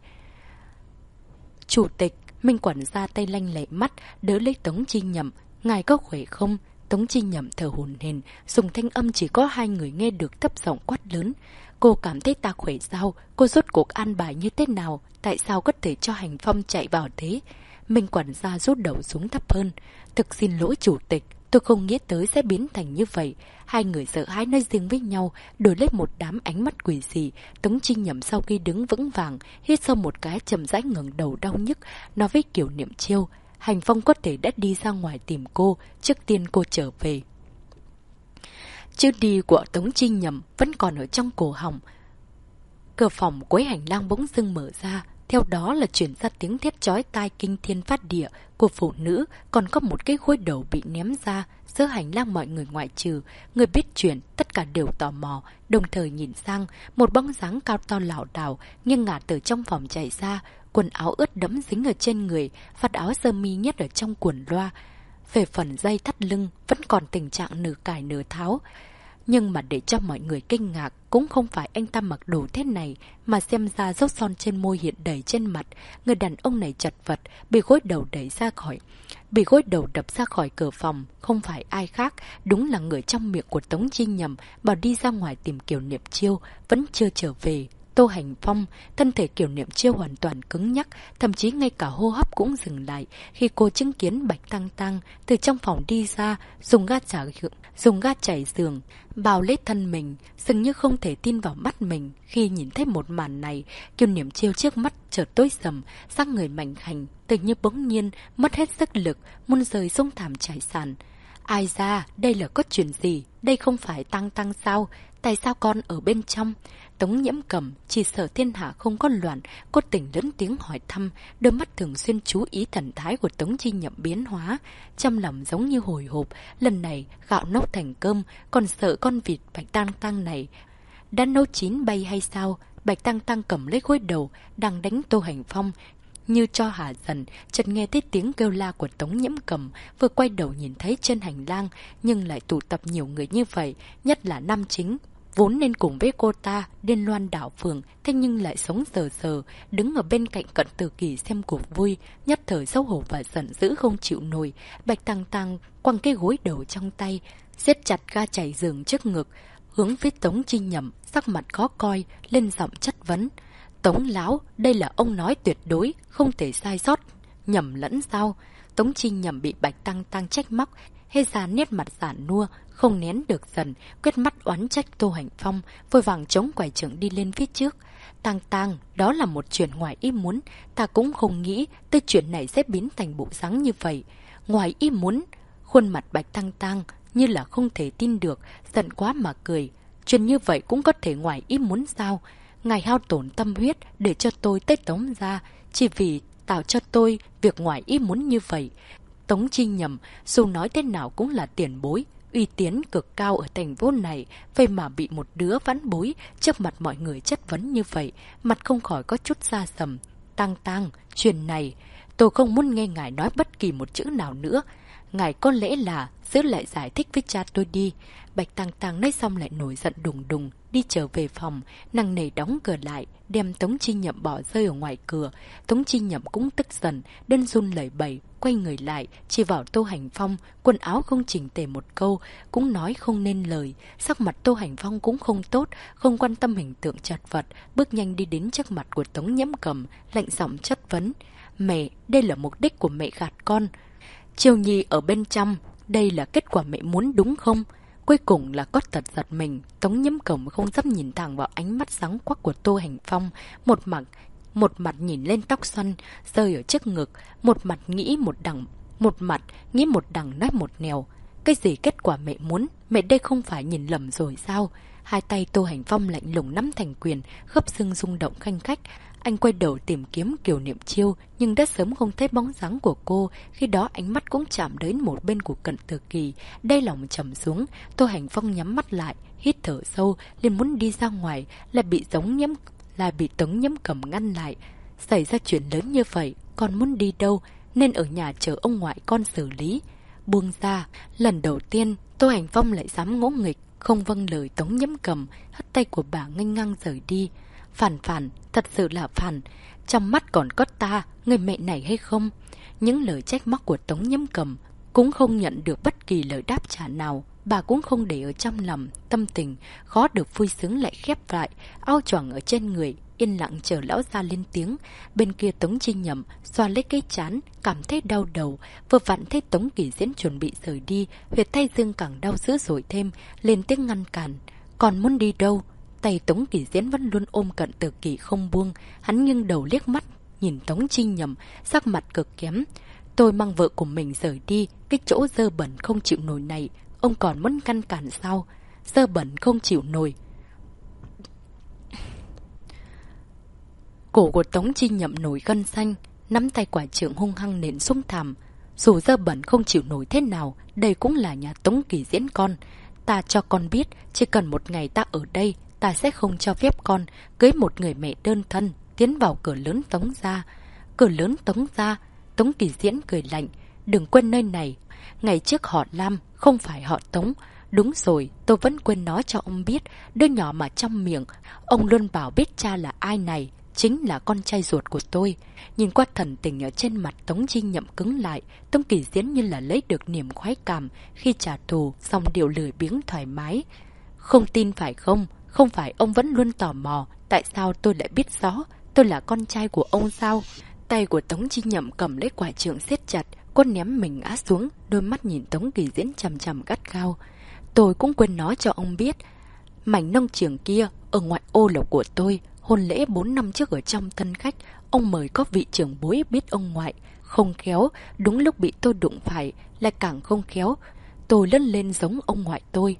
Chủ tịch, Minh quản gia tay lanh lẹ mắt đỡ lấy Tống Chi Nhậm. Ngài có khỏe không? Tống Chi Nhậm thở hổn hển, dùng thanh âm chỉ có hai người nghe được thấp giọng quát lớn. Cô cảm thấy ta khỏe sao? Cô rốt cuộc an bài như thế nào? Tại sao có thể cho Hành Phong chạy vào thế? Minh quản gia rút đầu xuống thấp hơn. Thực xin lỗi chủ tịch, tôi không nghĩ tới sẽ biến thành như vậy. Hai người sợ hãi nói riêng với nhau, đổi lấy một đám ánh mắt quỷ dị. Tống Chi Nhậm sau khi đứng vững vàng, hít sâu một cái chậm rãi ngẩng đầu đau nhức, nói với Kiều Niệm Chiêu. Hành Phong có thể đã đi ra ngoài tìm cô, trước tiên cô trở về. Chữ đi của Tống Chi Nhậm vẫn còn ở trong cổ họng. Cửa phòng cuối hành lang bỗng dưng mở ra, theo đó là chuyển ra tiếng thét chói tai kinh thiên phát địa của phụ nữ, còn có một cái gối đầu bị ném ra. Giữa hành lang mọi người ngoại trừ người biết chuyện, tất cả đều tò mò, đồng thời nhìn sang một bóng dáng cao to lảo đảo nghiêng ngả từ trong phòng chạy ra, quần áo ướt đẫm dính ở trên người, vạt áo sơ mi nhét ở trong quần loa. Về phần dây thắt lưng vẫn còn tình trạng nửa cài nửa tháo. Nhưng mà để cho mọi người kinh ngạc, cũng không phải anh ta mặc đồ thế này, mà xem ra dấu son trên môi hiện đầy trên mặt. Người đàn ông này chật vật, bị gối đầu đập ra khỏi cửa phòng, không phải ai khác, đúng là người trong miệng của Tống Chi Nhậm bảo đi ra ngoài tìm Kiều Niệm Chiêu, vẫn chưa trở về. Tô Hành Phong, thân thể Kiều Niệm Chiêu hoàn toàn cứng nhắc, thậm chí ngay cả hô hấp cũng dừng lại khi cô chứng kiến Bạch Tang Tang từ trong phòng đi ra, dùng ga chảy giường, bào lấy thân mình, dường như không thể tin vào mắt mình. Khi nhìn thấy một màn này, Kiều Niệm Chiêu trước mắt chợt tối sầm, xác người mảnh khảnh, tự như bỗng nhiên mất hết sức lực, muốn rơi xuống thảm trải sàn. Ai ra, đây là có chuyện gì? Đây không phải Tang Tang sao? Tại sao con ở bên trong? Tống Nhiễm Cầm chỉ sợ thiên hạ không có loạn, cô tỉnh lớn tiếng hỏi thăm, đôi mắt thường xuyên chú ý thần thái của Tống Chi Nhậm biến hóa, trong lòng giống như hồi hộp. Lần này gạo nốc thành cơm, còn sợ con vịt Bạch Tang Tang này đã nấu chín bay hay sao? Bạch Tang Tang cầm lấy gối đầu, đang đánh Tô Hành Phong, như cho hạ dần, chợt nghe thấy tiếng kêu la của Tống Nhiễm Cầm, vừa quay đầu nhìn thấy trên hành lang, nhưng lại tụ tập nhiều người như vậy, nhất là nam chính. Vốn nên cùng với cô ta điên loan đảo phường, thế nhưng lại sống sờ sờ, đứng ở bên cạnh Cận Tử Kỳ xem cuộc vui, nhất thời xấu hổ và giận dữ không chịu nổi. Bạch Tăng Tăng quăng cái gối đầu trong tay, siết chặt ga chảy giường trước ngực, hướng phía Tống Chi Nhậm, sắc mặt khó coi, lên giọng chất vấn. Tống lão, đây là ông nói tuyệt đối, không thể sai sót, nhầm lẫn sao? Tống Chi Nhậm bị Bạch Tăng Tăng trách móc, hê ra nét mặt giản nua, không nén được dần, quét mắt oán trách Tô Hành Phong, vội vàng chống quầy trưởng đi lên phía trước. Tăng Tăng, đó là một chuyện ngoài ý muốn, ta cũng không nghĩ tới chuyện này sẽ biến thành bộ dáng như vậy. Ngoài ý muốn, khuôn mặt Bạch Tăng Tăng như là không thể tin được, giận quá mà cười. Chuyện như vậy cũng có thể ngoài ý muốn sao? Ngài hao tổn tâm huyết để cho tôi tới Tống ra, chỉ vì tạo cho tôi việc ngoài ý muốn như vậy. Tống Chi Nhậm, dù nói thế nào cũng là tiền bối, uy tín cực cao ở thành phố này, vậy mà bị một đứa vãn bối trước mặt mọi người chất vấn như vậy, mặt không khỏi có chút xa sầm. Tăng Tăng, chuyện này, tôi không muốn nghe ngài nói bất kỳ một chữ nào nữa. Ngài có lẽ là giữ lại giải thích với cha tôi đi. Bạch Tăng Tăng nói xong lại nổi giận đùng đùng, đi trở về phòng, nằng nỉ đóng cửa lại, đem Tống Chi Nhậm bỏ rơi ở ngoài cửa. Tống Chi Nhậm cũng tức giận, đơn run lẩy bẩy, quay người lại, chỉ vào Tô Hành Phong, quần áo không chỉnh tề một câu, cũng nói không nên lời. Sắc mặt Tô Hành Phong cũng không tốt, không quan tâm hình tượng chật vật, bước nhanh đi đến trước mặt của Tống Nhiễm Cầm, lạnh giọng chất vấn. Mẹ, đây là mục đích của mẹ gạt con. Chiêu Nhi ở bên trong, đây là kết quả mẹ muốn đúng không? Cuối cùng là có thật giật mình, Tống Nhiễm Cầm không dám nhìn thẳng vào ánh mắt sáng quắc của Tô Hành Phong, một mặt nhìn lên tóc xoăn rơi ở trước ngực, một mặt nghĩ một đằng nói một nẻo. Cái gì kết quả mẹ muốn, mẹ đây không phải nhìn lầm rồi sao? Hai tay Tô Hành Phong lạnh lùng nắm thành quyền, khớp xương rung động khanh khách. Anh quay đầu tìm kiếm Kiều Niệm Chiêu, nhưng đã sớm không thấy bóng dáng của cô. Khi đó ánh mắt cũng chạm đến một bên của Cận Tử Kỳ. Đây lòng trầm xuống, Tô Hành Phong nhắm mắt lại, hít thở sâu, liền muốn đi ra ngoài, lại bị Tống Nhiễm Cầm ngăn lại. Xảy ra chuyện lớn như vậy, con muốn đi đâu? Nên ở nhà chờ ông ngoại con xử lý. Buông ra, lần đầu tiên Tô Hành Phong lại dám ngỗ nghịch, không vâng lời Tống Nhiễm Cầm, hất tay của bà nghênh ngang rời đi. Phản, thật sự là phản. Trong mắt còn có ta, người mẹ này hay không? Những lời trách móc của Tống Nhiễm Cầm cũng không nhận được bất kỳ lời đáp trả nào. Bà cũng không để ở trong lòng, tâm tình khó được vui sướng lại khép lại, ao choàng ở trên người, yên lặng chờ lão gia lên tiếng. Bên kia Tống Chi Nhậm xoa lấy cái trán, cảm thấy đau đầu, vừa vặn thấy Tống Kỳ Diễn chuẩn bị rời đi, huyệt thái dương càng đau dữ dội thêm, lên tiếng ngăn cản. Còn muốn đi đâu? Tay Tống Kỳ Diễn vẫn luôn ôm Cận Tử Kỳ không buông, hắn nghiêng đầu liếc mắt nhìn Tống Chi Nhậm, sắc mặt cực kém. Tôi mang vợ của mình rời đi, cái chỗ dơ bẩn không chịu nổi này, ông còn muốn ngăn cản sao? Dơ bẩn không chịu nổi. Cổ của Tống Chi Nhậm nổi gân xanh, nắm tay quả trượng hung hăng nện xuống thảm. Dù dơ bẩn không chịu nổi thế nào, đây cũng là nhà Tống Kỳ Diễn con. Ta cho con biết, chỉ cần một ngày ta ở đây, ta sẽ không cho phép con cưới một người mẹ đơn thân tiến vào cửa lớn Tống gia. Cửa lớn Tống gia? Tống Kỳ Diễn cười lạnh. Đừng quên nơi này, ngày trước họ Lam, không phải họ Tống. Đúng rồi, tôi vẫn quên nói cho ông biết, đứa nhỏ mà trong miệng ông luôn bảo biết cha là ai này, chính là con trai ruột của tôi. Nhìn qua thần tình ở trên mặt Tống Chi Nhậm cứng lại, Tống Kỳ Diễn như là lấy được niềm khoái cảm khi trả thù, xong điệu lười biếng thoải mái. Không tin phải không? Không phải ông vẫn luôn tò mò, tại sao tôi lại biết rõ, tôi là con trai của ông sao? Tay của Tống Chi Nhậm cầm lấy quả trượng siết chặt, cô ném mình ngã xuống, đôi mắt nhìn Tống Kỳ Diễn chằm chằm gắt gao. Tôi cũng quên nói cho ông biết, mảnh nông trường kia ở ngoại ô là của tôi. Hôn lễ 4 năm trước ở trong tân khách, ông mời có vị trưởng bối biết ông ngoại. Không khéo, đúng lúc bị tôi đụng phải, lại càng không khéo, tôi lớn lên giống ông ngoại tôi.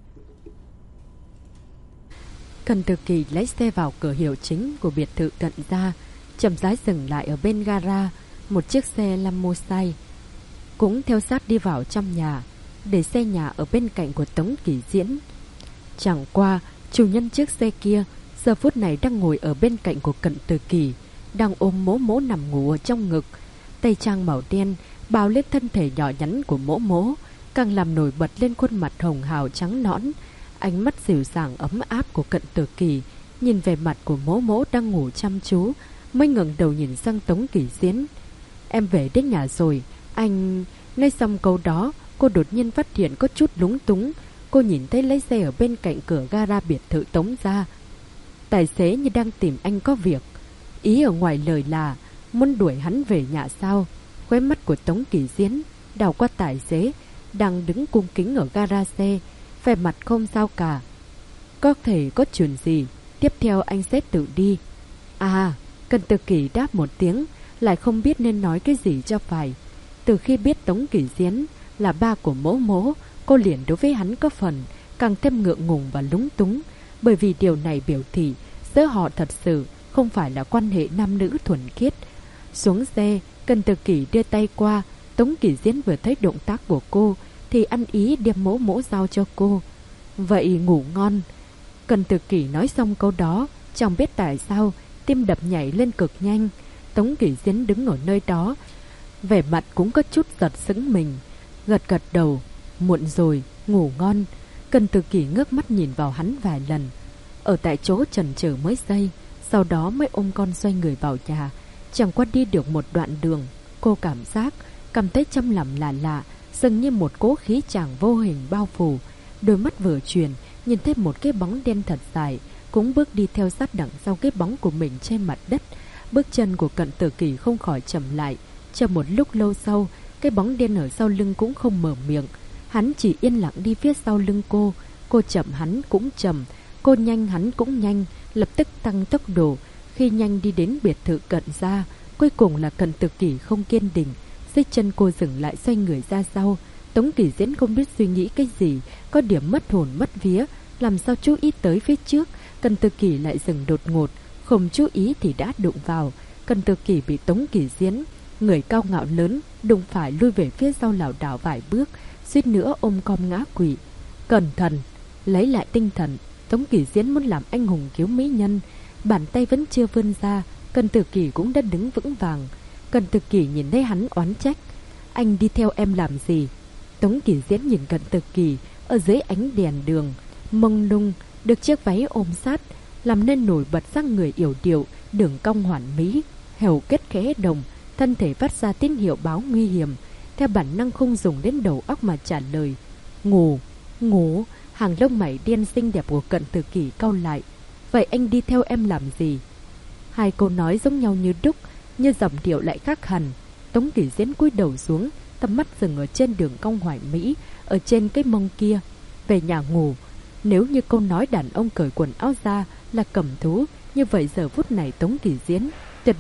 Cận Tử Kỳ lấy xe vào cửa hiệu chính của biệt thự Cận gia, chậm rãi dừng lại ở bên gara. Một chiếc xe Lamosai cũng theo sát đi vào trong nhà, để xe nhà ở bên cạnh của Tống Kỳ Diễn. Chẳng qua, chủ nhân chiếc xe kia giờ phút này đang ngồi ở bên cạnh của Cận Tử Kỳ, đang ôm mỗ mỗ nằm ngủ ở trong ngực. Tây trang màu đen bao lên thân thể nhỏ nhắn của mỗ mỗ, càng làm nổi bật lên khuôn mặt hồng hào trắng nõn. Ánh mắt dịu dàng ấm áp của Cận Tử Kỳ nhìn về mặt của mỗ mỗ đang ngủ chăm chú, mới ngẩng đầu nhìn sang Tống Kỳ Diễn. Em về đến nhà rồi, anh... Nói xong câu đó, cô đột nhiên phát hiện có chút lúng túng. Cô nhìn thấy lấy xe ở bên cạnh cửa gara biệt thự Tống gia. Tài xế như đang tìm anh có việc. Ý ở ngoài lời là muốn đuổi hắn về nhà sao? Khóe mắt của Tống Kỳ Diễn đảo qua tài xế đang đứng cung kính ở gara xe, vẻ mặt không sao cả. Có thể có chuyện gì, tiếp theo anh sẽ tự đi. À, Cận Tử Kỳ đáp một tiếng, lại không biết nên nói cái gì cho phải. Từ khi biết Tống Kỳ Diễn là ba của mỗ mỗ, cô liền đối với hắn có phần càng thêm ngượng ngùng và lúng túng, bởi vì điều này biểu thị giữa họ thật sự không phải là quan hệ nam nữ thuần khiết. Xuống xe, Cận Tử Kỳ đưa tay qua. Tống Kỳ Diễn vừa thấy động tác của cô thì ăn ý đem mỗ mỗ giao cho cô. Vậy ngủ ngon. Cận Tử Kỳ nói xong câu đó, chẳng biết tại sao tim đập nhảy lên cực nhanh. Tống Kỳ Diễn đứng ở nơi đó, vẻ mặt cũng có chút giật sững mình, gật gật đầu. Muộn rồi, ngủ ngon. Cận Tử Kỳ ngước mắt nhìn vào hắn vài lần, ở tại chỗ chần chừ mấy giây, sau đó mới ôm con xoay người vào nhà. Chẳng qua đi được một đoạn đường, cô cảm thấy trong lòng lạ lạ, dường như một cỗ khí chàng vô hình bao phủ. Đôi mắt vừa chuyển, nhìn thấy một cái bóng đen thật dài cũng bước đi theo sát đằng sau cái bóng của mình trên mặt đất. Bước chân của Cận Tử Kỳ không khỏi chậm lại. Chờ một lúc lâu sau, cái bóng đen ở sau lưng cũng không mở miệng. Hắn chỉ yên lặng đi phía sau lưng cô. Cô chậm hắn cũng chậm, cô nhanh hắn cũng nhanh, lập tức tăng tốc độ. Khi nhanh đi đến biệt thự Cận gia, cuối cùng là Cận Tử Kỳ không kiên định, dưới chân cô dừng lại, xoay người ra sau. Tống Kỳ Diễn không biết suy nghĩ cái gì, có điểm mất hồn mất vía, làm sao chú ý tới phía trước. Cận Tử Kỳ lại dừng đột ngột, không chú ý thì đã đụng vào. Cận Tử Kỳ bị Tống Kỳ Diễn, người cao ngạo lớn, đụng phải lui về phía sau lảo đảo vài bước, suýt nữa ôm com ngã quỵ. Cẩn thận, lấy lại tinh thần. Tống Kỳ Diễn muốn làm anh hùng cứu mỹ nhân, bàn tay vẫn chưa vươn ra, Cận Tử Kỳ cũng đã đứng vững vàng. Cận Tử Kỳ nhìn thấy hắn oán trách. Anh đi theo em làm gì? Tống Kỳ Diễn nhìn Cận Tử Kỳ ở dưới ánh đèn đường mông lung, được chiếc váy ôm sát, làm nên nổi bật dáng người yểu điệu, đường cong hoàn mỹ, hều kết khẽ đồng, thân thể phát ra tín hiệu báo nguy hiểm. Theo bản năng không dùng đến đầu óc mà trả lời. Ngủ, ngủ. Hàng lông mày đen xinh đẹp của Cận Tử Kỳ cau lại. Vậy anh đi theo em làm gì? Hai câu nói giống nhau như đúc, như giọng điệu lại khác hẳn. Tống Kỳ Diễn cúi đầu xuống, tầm mắt dừng ở trên đường cong hoài mỹ, ở trên cái mông kia. Về nhà ngủ. Nếu như câu nói đàn ông cởi quần áo ra là cầm thú, như vậy giờ phút này Tống Kỳ Diễn tuyệt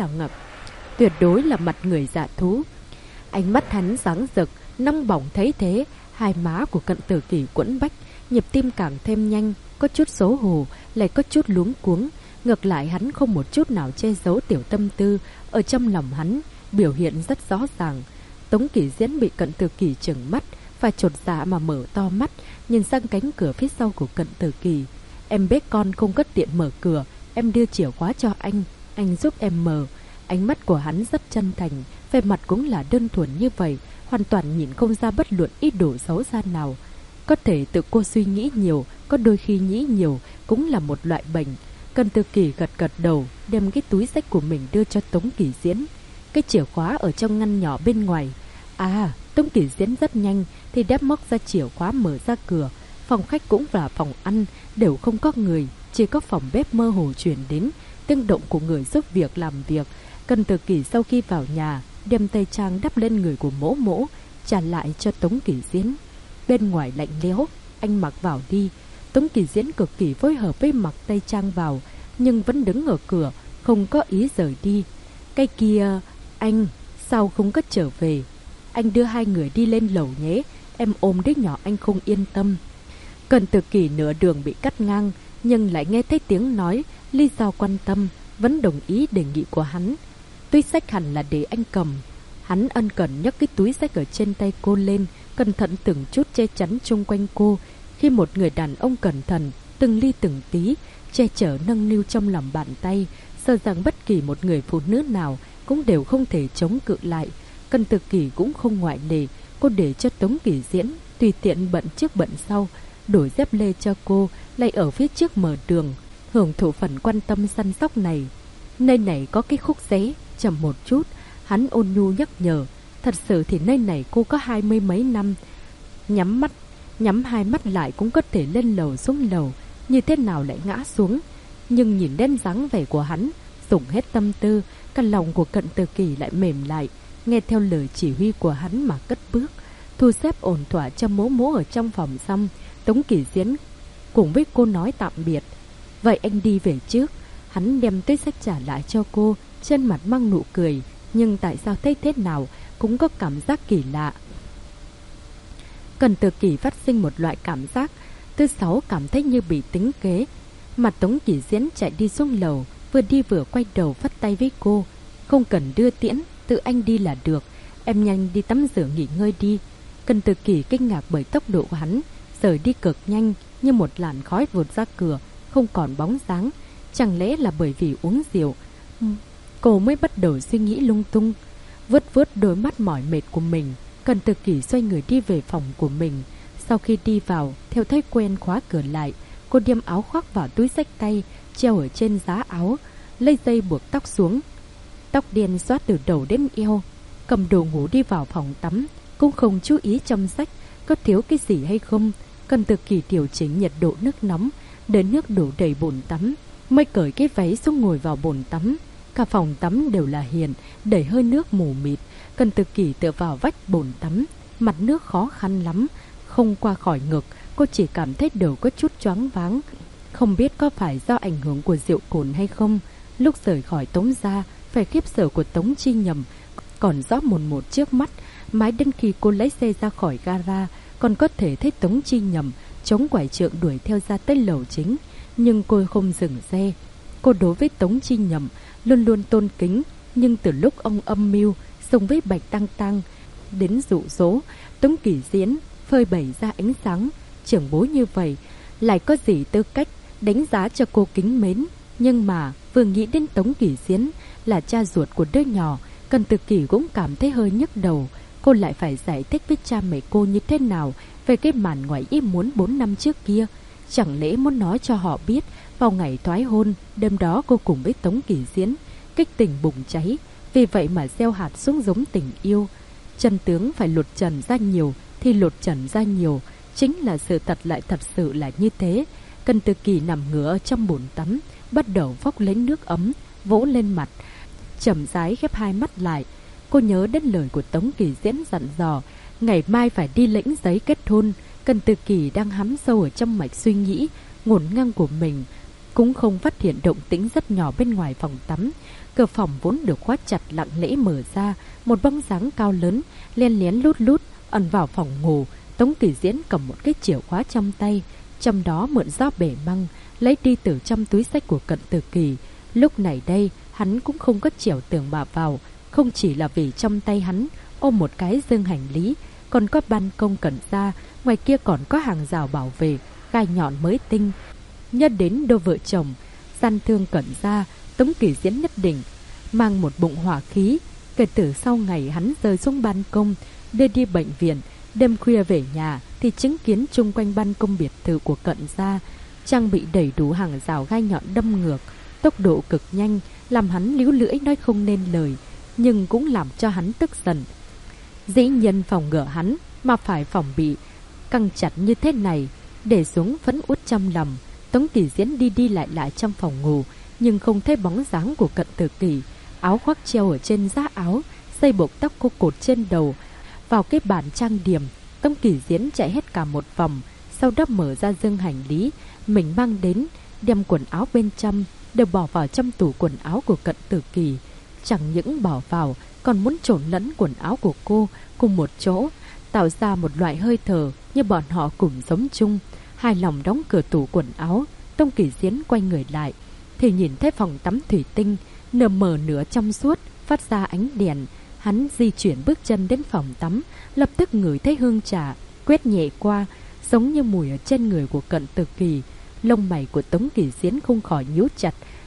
đối là mặt người dạ thú. Ánh mắt hắn sáng rực, nóng bỏng thấy thế, hai má của Cận Tử Kỳ quẫn bách, nhịp tim càng thêm nhanh, có chút xấu hổ, lại có chút luống cuống. Ngược lại hắn không một chút nào che giấu tiểu tâm tư ở trong lòng hắn, biểu hiện rất rõ ràng. Tống Kỳ Diễn bị Cận Tử Kỳ trừng mắt, và chột dạ mà mở to mắt, nhìn sang cánh cửa phía sau của Cận Tử Kỳ. Em biết con không có tiện mở cửa, em đưa chìa khóa cho anh giúp em mở. Ánh mắt của hắn rất chân thành, vẻ mặt cũng là đơn thuần như vậy, hoàn toàn nhìn không ra bất luận ý đồ xấu xa nào. Có thể tự cô suy nghĩ nhiều, có đôi khi nghĩ nhiều cũng là một loại bệnh. Cận Tử Kỳ gật gật đầu, đem cái túi xách của mình đưa cho Tống Kỳ Diễn. Cái chìa khóa ở trong ngăn nhỏ bên ngoài. Tống Kỳ Diễn rất nhanh thì đã móc ra chìa khóa mở ra cửa. Phòng khách cũng và phòng ăn đều không có người, chỉ có phòng bếp mơ hồ chuyển đến tiếng động của người giúp việc làm việc. Cận Tử Kỳ sau khi vào nhà, đem tây trang đắp lên người của mỗ mỗ, trả lại cho Tống Kỳ Diễn. Bên ngoài lạnh lẽo, anh mặc vào đi. Tống Kỳ Diễn cực kỳ phối hợp với mặc tây trang vào, nhưng vẫn đứng ở cửa, không có ý rời đi. Cái kia, anh, sao không có trở về? Anh đưa hai người đi lên lầu nhé, em ôm đứa nhỏ anh không yên tâm. Cận Tử Kỳ nửa đường bị cắt ngang, nhưng lại nghe thấy tiếng nói, lý do quan tâm, vẫn đồng ý đề nghị của hắn. Túi xách hẳn là để anh cầm. Hắn ân cần nhấc cái túi xách ở trên tay cô lên, cẩn thận từng chút che chắn chung quanh cô. Khi một người đàn ông cẩn thận, từng ly từng tí, che chở nâng niu trong lòng bàn tay, sợ rằng bất kỳ một người phụ nữ nào cũng đều không thể chống cự lại. Cần Tử Kỳ cũng không ngoại lệ. Cô để cho Tống Kỳ Diễn tùy tiện bận trước bận sau, đổi dép lê cho cô, lại ở phía trước mở đường, hưởng thụ phần quan tâm săn sóc này. Nơi này có cái khúc rẽ, chậm một chút, hắn ôn nhu nhắc nhở. Thật sự thì nơi này cô có 20 mấy năm, nhắm hai mắt lại cũng có thể lên lầu xuống lầu, như thế nào lại ngã xuống. Nhưng nhìn đến dáng vẻ của hắn, dùng hết tâm tư, căn lòng của Cận Tử Kỳ lại mềm lại, nghe theo lời chỉ huy của hắn mà cất bước. Thu xếp ổn thỏa cho mố mố ở trong phòng xong, Tống Kỳ Diễn cùng với cô nói tạm biệt. Vậy anh đi về trước. Hắn đem túi xách trả lại cho cô, trên mặt mang nụ cười, nhưng tại sao thấy thế nào cũng có cảm giác kỳ lạ. Cần Tử Kỳ phát sinh một loại cảm giác, Tư Sáu cảm thấy như bị tính kế. Mặt Tống Kỳ Diễn chạy đi xuống lầu, vừa đi vừa quay đầu phất tay với cô. Không cần đưa tiễn, tự anh đi là được, em nhanh đi tắm rửa nghỉ ngơi đi. Cần Tử Kỳ kinh ngạc bởi tốc độ của hắn, rời đi cực nhanh như một làn khói vụt ra cửa, không còn bóng dáng. Chẳng lẽ là bởi vì uống rượu? Cô mới bắt đầu suy nghĩ lung tung. Vớt đôi mắt mỏi mệt của mình, Cần Tử Kỳ xoay người đi về phòng của mình. Sau khi đi vào, theo thói quen khóa cửa lại, cô đem áo khoác vào túi xách tay, treo ở trên giá áo, lấy dây buộc tóc xuống. Tóc đen xóa từ đầu đến eo, cầm đồ ngủ đi vào phòng tắm, cũng không chú ý trong sách có thiếu cái gì hay không. Cần Tử Kỳ điều chỉnh nhiệt độ nước nóng, để nước đổ đầy bồn tắm, mới cởi cái váy xuống ngồi vào bồn tắm. Cả phòng tắm đều là hiền, đầy hơi nước mù mịt. Cần Tử Kỳ tựa vào vách bồn tắm, mặt nước khó khăn lắm, không qua khỏi ngực. Cô chỉ cảm thấy đầu có chút choáng váng, không biết có phải do ảnh hưởng của rượu cồn hay không. Lúc rời khỏi Tống gia, vẻ khiếp sợ của Tống Chi Nhầm còn rõ mồn một trước mắt. Mãi đến khi cô lấy xe ra khỏi gara, còn có thể thấy Tống Chi Nhầm chống quải trượng đuổi theo ra tới lầu chính. Nhưng cô không dừng xe. Cô đối với Tống Chi Nhầm luôn luôn tôn kính, nhưng từ lúc ông âm mưu xông với Bạch Tăng Tăng đến dụ dỗ Tống Kỳ Diễn phơi bày ra ánh sáng, trưởng bối như vậy lại có gì tư cách đánh giá cho cô kính mến. Nhưng mà vừa nghĩ đến Tống Kỳ Diễn là cha ruột của đứa nhỏ, Cần Tử Kỳ cũng cảm thấy hơi nhức đầu. Cô lại phải giải thích với cha mẹ cô như thế nào về cái màn ngoài ý muốn 4 năm trước kia. Chẳng lẽ muốn nói cho họ biết vào ngày thoái hôn, đêm đó cô cùng với Tống Kỳ Diễn kích tình bùng cháy, vì vậy mà gieo hạt xuống giống tình yêu. Chân tướng phải lột trần ra nhiều thì lột trần ra nhiều, chính là sự thật lại thật sự là như thế. Cần Tử Kỳ nằm ngửa trong bồn tắm, bắt đầu vốc lấy nước ấm vỗ lên mặt, chậm rãi khép hai mắt lại. Cô nhớ đến lời của Tống Kỳ Diễn dặn dò ngày mai phải đi lĩnh giấy kết hôn. Cần Tử Kỳ đang hắm sâu ở trong mạch suy nghĩ ngổn ngang của mình, cũng không phát hiện động tĩnh rất nhỏ bên ngoài phòng tắm. Cửa phòng vốn được khóa chặt lặng lẽ mở ra, một bóng dáng cao lớn len lén lút lút ẩn vào phòng ngủ. Tống Kỳ Diễn cầm một cái chìa khóa trong tay, trong đó mượn gió bể măng lấy đi từ trong túi xách của Cận Tử Kỳ. Lúc này đây hắn cũng không có trèo tường mà vào, không chỉ là vì trong tay hắn ôm một cái dương hành lý, còn có ban công cẩn ra, ngoài kia còn có hàng rào bảo vệ, gai nhọn mới tinh. Nhớ đến đôi vợ chồng gian thương cẩn ra, Tống Kỳ Diễn nhất định mang một bụng hỏa khí. Kể từ sau ngày hắn rơi xuống ban công đưa đi bệnh viện, đêm khuya về nhà thì chứng kiến chung quanh ban công biệt thự của Cận gia trang bị đầy đủ hàng rào gai nhọn đâm ngược, tốc độ cực nhanh, làm hắn líu lưỡi nói không nên lời, nhưng cũng làm cho hắn tức giận. Dĩ nhiên phòng ngừa hắn mà phải phòng bị căng chặt như thế này, để xuống phẫn uất trong lòng. Tống Kỳ Diễn đi lại trong phòng ngủ, nhưng không thấy bóng dáng của Cận Tử Kỳ. Áo khoác treo ở trên giá áo, dây buộc tóc cô cột trên đầu vào cái bàn trang điểm. Tống Kỳ Diễn chạy hết cả một vòng, sau đó mở ra dương hành lý mình mang đến, đem quần áo bên trong đều bỏ vào trong tủ quần áo của Cận Tử Kỳ. Chẳng những bỏ vào, còn muốn trộn lẫn quần áo của cô cùng một chỗ, tạo ra một loại hơi thở như bọn họ cùng sống chung. Hài lòng đóng cửa tủ quần áo, Tống Kỳ Diễn quay người lại thì nhìn thấy phòng tắm thủy tinh nửa mờ nửa trong suốt phát ra ánh đèn. Hắn di chuyển bước chân đến phòng tắm, lập tức ngửi thấy hương trà quét nhẹ qua, giống như mùi ở trên người của Cận Tử Kỳ. Lông mày của Tống Kỳ Diễn không khỏi nhíu chặt,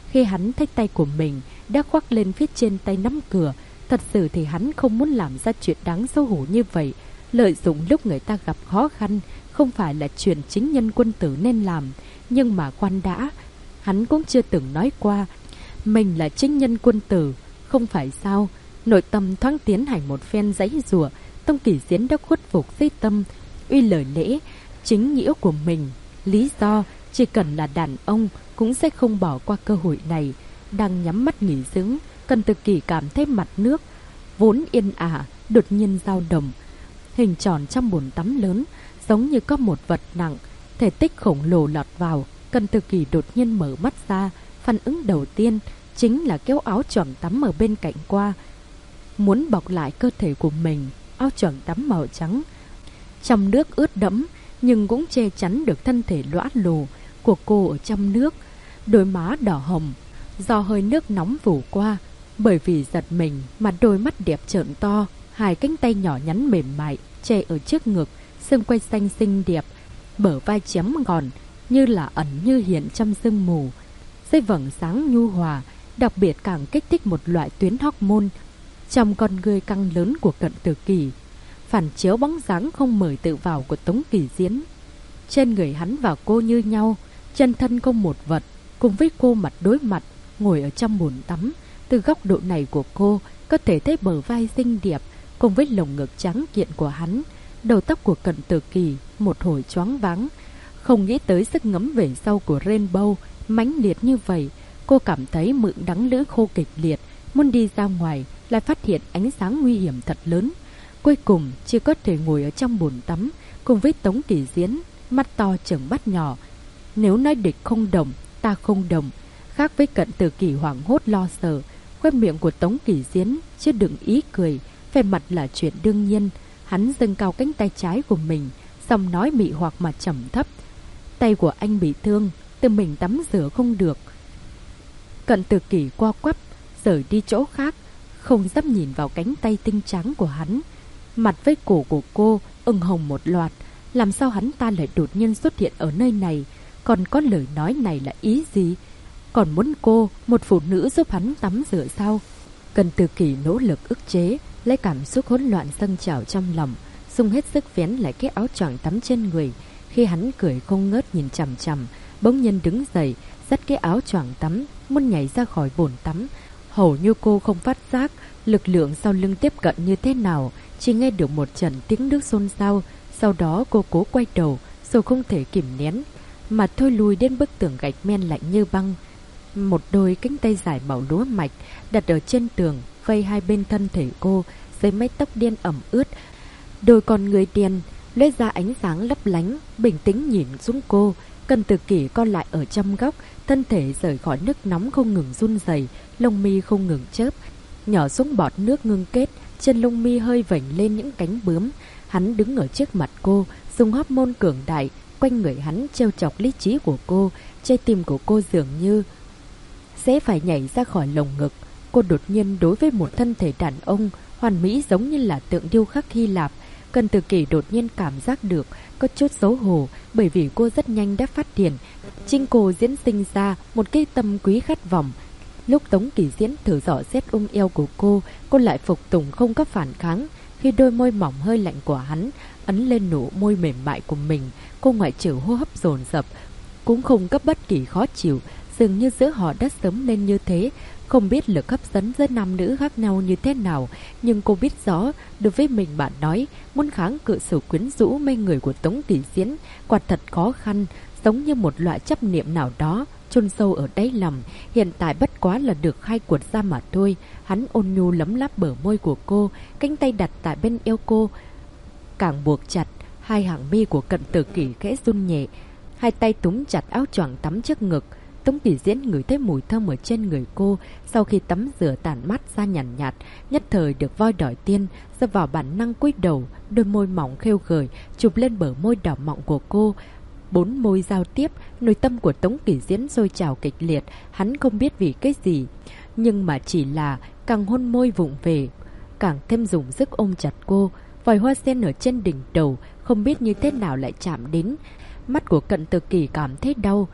Khi hắn thấy tay của mình đã khoác lên phía trên tay nắm cửa, thật sự thì hắn không muốn làm ra chuyện đáng xấu hổ như vậy. Lợi dụng lúc người ta gặp khó khăn không phải là chuyện chính nhân quân tử nên làm. Nhưng mà khoan đã, hắn cũng chưa từng nói qua mình là chính nhân quân tử, không phải sao? Nội tâm thoáng tiến hành một phen giãy giụa, Tông Kỷ Diễn đã khuất phục dưới tâm uy lời lẽ chính nghĩa của mình. Lý do chỉ cần là đàn ông cũng sẽ không bỏ qua cơ hội này. Đang nhắm mắt nghỉ dưỡng, Cần Tử Kỷ cảm thấy mặt nước vốn yên ả đột nhiên dao động. Hình tròn trong bồn tắm lớn giống như có một vật nặng thể tích khổng lồ lọt vào. Cần Tử Kỷ đột nhiên mở mắt ra, phản ứng đầu tiên chính là kéo áo choàng tắm ở bên cạnh qua, muốn bọc lại cơ thể của mình. Áo choàng tắm màu trắng trong nước ướt đẫm nhưng cũng che chắn được thân thể lõa lồ của cô ở trong nước. Đôi má đỏ hồng do hơi nước nóng phủ qua, bởi vì giật mình mà đôi mắt đẹp trợn to. Hai cánh tay nhỏ nhắn mềm mại che ở trước ngực, xương quai xanh xinh đẹp, bờ vai chém ngòn như là ẩn như hiện trong sương mù. Dưới vầng sáng nhu hòa, đặc biệt càng kích thích một loại tuyến hormone trong con ngươi căng lớn của Cận Tử Kỷ, phản chiếu bóng dáng không mời tự vào của Tống Kỷ Diễn. Trên người hắn và cô như nhau, chân thân không một vật, cùng với cô mặt đối mặt ngồi ở trong bồn tắm. Từ góc độ này của cô có thể thấy bờ vai xinh đẹp cùng với lồng ngực trắng kiện của hắn. Đầu tóc của Cận Tử Kỷ một hồi choáng váng, không nghĩ tới sức ngấm về sau của Rainbow mãnh liệt như vậy. Cô cảm thấy mượn đắng lưỡi khô kịch liệt, muốn đi ra ngoài lại phát hiện ánh sáng nguy hiểm thật lớn. Cuối cùng chỉ có thể ngồi ở trong bồn tắm cùng với Tống Kỷ Diễn, mắt to trừng mắt nhỏ. Nếu nói địch không đồng, ta không đồng. Khác với Cận Tử Kỷ hoảng hốt lo sợ, khóe miệng của Tống Kỷ Diễn chưa đựng ý cười, vẻ mặt là chuyện đương nhiên. Hắn dâng cao cánh tay trái của mình, giọng nói mị hoặc mà trầm thấp: tay của anh bị thương, tự mình tắm rửa không được. Cận Tử Kỷ qua quắp rời đi chỗ khác, không dám nhìn vào cánh tay tinh trắng của hắn. Mặt với cổ của cô ửng hồng một loạt. Làm sao hắn ta lại đột nhiên xuất hiện ở nơi này? Còn có lời nói này là ý gì? Còn muốn cô, một phụ nữ, giúp hắn tắm rửa sao? Cận Tử Kỷ nỗ lực ức chế lấy cảm xúc hỗn loạn dâng trào trong lòng, dùng hết sức vén lại cái áo choàng tắm trên người. Khi hắn cười không ngớt nhìn chằm chằm, bỗng nhiên đứng dậy, dắt cái áo choàng tắm, muốn nhảy ra khỏi bồn tắm. Hầu như cô không phát giác lực lượng sau lưng tiếp cận như thế nào, chỉ nghe được một trận tiếng nước xôn xao. Sau đó cô cố quay đầu, rồi không thể kìm nén mà thôi lùi đến bức tường gạch men lạnh như băng. Một đôi cánh tay dài màu lúa mạch đặt ở trên tường, vây hai bên thân thể cô, dưới mái tóc đen ẩm ướt. Đôi con người đen lóe ra ánh sáng lấp lánh, bình tĩnh nhìn xuống cô. Cận Tử Kỷ co lại ở trong góc, thân thể rời khỏi nước nóng không ngừng run rẩy, lông mi không ngừng chớp, nhỏ xuống bọt nước ngưng kết, trên lông mi hơi vểnh lên những cánh bướm. Hắn đứng ở trước mặt cô, dùng hormone cường đại quanh người hắn trêu chọc lý trí của cô. Trái tim của cô dường như sẽ phải nhảy ra khỏi lồng ngực. Cô đột nhiên đối với một thân thể đàn ông hoàn mỹ giống như là tượng điêu khắc Hy Lạp. Cận Tử Kỷ đột nhiên cảm giác được có chút xấu hổ, bởi vì cô rất nhanh đã phát hiện chính cô diễn sinh ra một cái tâm quý khát vọng. Lúc Tống Kỷ Diễn thử dò xét eo của cô lại phục tùng không có phản kháng. Khi đôi môi mỏng hơi lạnh của hắn ấn lên nụ môi mềm mại của mình, cô ngoại trừ hô hấp dồn dập cũng không có bất kỳ khó chịu. Dường như giữa họ đã sớm lên như thế. Không biết lực hấp dẫn giữa nam nữ khác nhau như thế nào, nhưng cô biết rõ, đối với mình bạn nói, muốn kháng cự sự quyến rũ mê người của Tống Kỷ Diễn quả thật khó khăn, giống như một loại chấp niệm nào đó chôn sâu ở đáy lòng. Hiện tại bất quá là được khai quật ra mà thôi. Hắn ôn nhu lấm láp bờ môi của cô, cánh tay đặt tại bên eo cô càng buộc chặt. Hai hàng mi của Cận Tử Kỷ khẽ run nhẹ, hai tay túm chặt áo choàng tắm trước ngực. Tống Kỷ Diễn ngửi thấy mùi thơm ở trên người cô. Sau khi tắm rửa tản mát ra nhàn nhạt, nhất thời được voi đòi tiên, do vào bản năng cúi đầu, đôi môi mỏng khêu gợi chụp lên bờ môi đỏ mọng của cô. Bốn môi giao tiếp, nội tâm của Tống Kỷ Diễn sôi trào kịch liệt. Hắn không biết vì cái gì, nhưng mà chỉ là càng hôn môi vụng về, càng thêm dùng sức ôm chặt cô. Vòi hoa sen ở trên đỉnh đầu không biết như thế nào lại chạm đến. Mắt của Cận Tử Kỷ cảm thấy đau,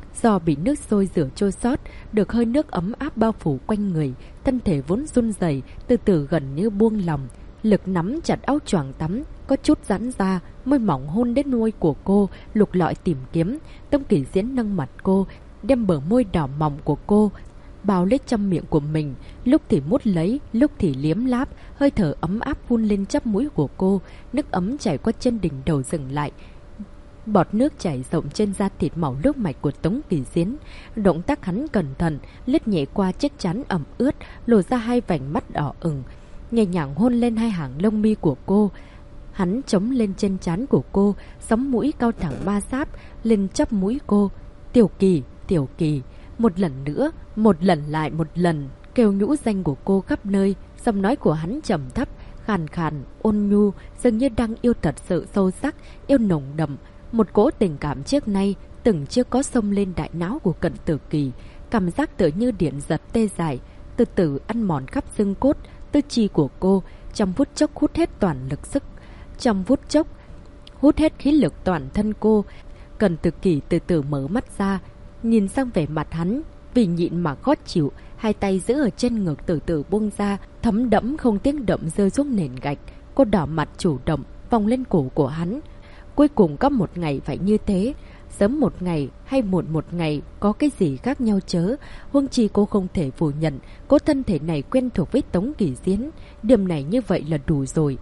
Do bị nước sôi rửa trôi sót, được hơi nước ấm áp bao phủ quanh người, thân thể vốn run rẩy từ từ gần như buông lòng. Lực nắm chặt áo choàng tắm, có chút giãn ra, môi mỏng hôn đến môi của cô, lục lọi tìm kiếm. Tống Kỷ Diễn nâng mặt cô, đem bờ môi đỏ mỏng của cô bao lấy trong miệng của mình, lúc thì mút lấy, lúc thì liếm láp, hơi thở ấm áp phun lên chóp mũi của cô, nước ấm chảy qua chân đỉnh đầu dừng lại. Bọt nước chảy rộng trên da thịt màu nước mạch của Tống Kỷ Diễn. Động tác hắn cẩn thận, lướt nhẹ qua chiếc trán ẩm ướt, lộ ra hai vành mắt đỏ ửng, nhẹ nhàng hôn lên hai hàng lông mi của cô. Hắn chống lên trên trán của cô, sóng mũi cao thẳng ma sát lên chóp mũi cô. Tiểu Kỳ, Tiểu Kỳ. Một lần nữa, một lần lại một lần, kêu nhũ danh của cô khắp nơi. Giọng nói của hắn trầm thấp, khàn khàn, ôn nhu, dường như đang yêu thật sự sâu sắc, yêu nồng đậm. Một cỗ tình cảm trước nay từng chưa có xông lên đại não của Cận Tử Kỳ, cảm giác tựa như điện giật tê dại, từ từ ăn mòn khắp xương cốt, tư chi của cô, trong phút chốc hút hết toàn lực sức, trong phút chốc hút hết khí lực toàn thân cô. Cận Tử Kỳ từ từ mở mắt ra, nhìn sang vẻ mặt hắn, vì nhịn mà khó chịu, hai tay giữ ở trên ngực từ từ buông ra, thấm đẫm không tiếng động rơi xuống nền gạch. Cô đỏ mặt chủ động vòng lên cổ của hắn. Cuối cùng có một ngày phải như thế, sớm một ngày hay muộn một ngày có cái gì khác nhau chớ. Huống chi cô không thể phủ nhận cô thân thể này quen thuộc với Tống Kỷ Diễn, điểm này như vậy là đủ rồi.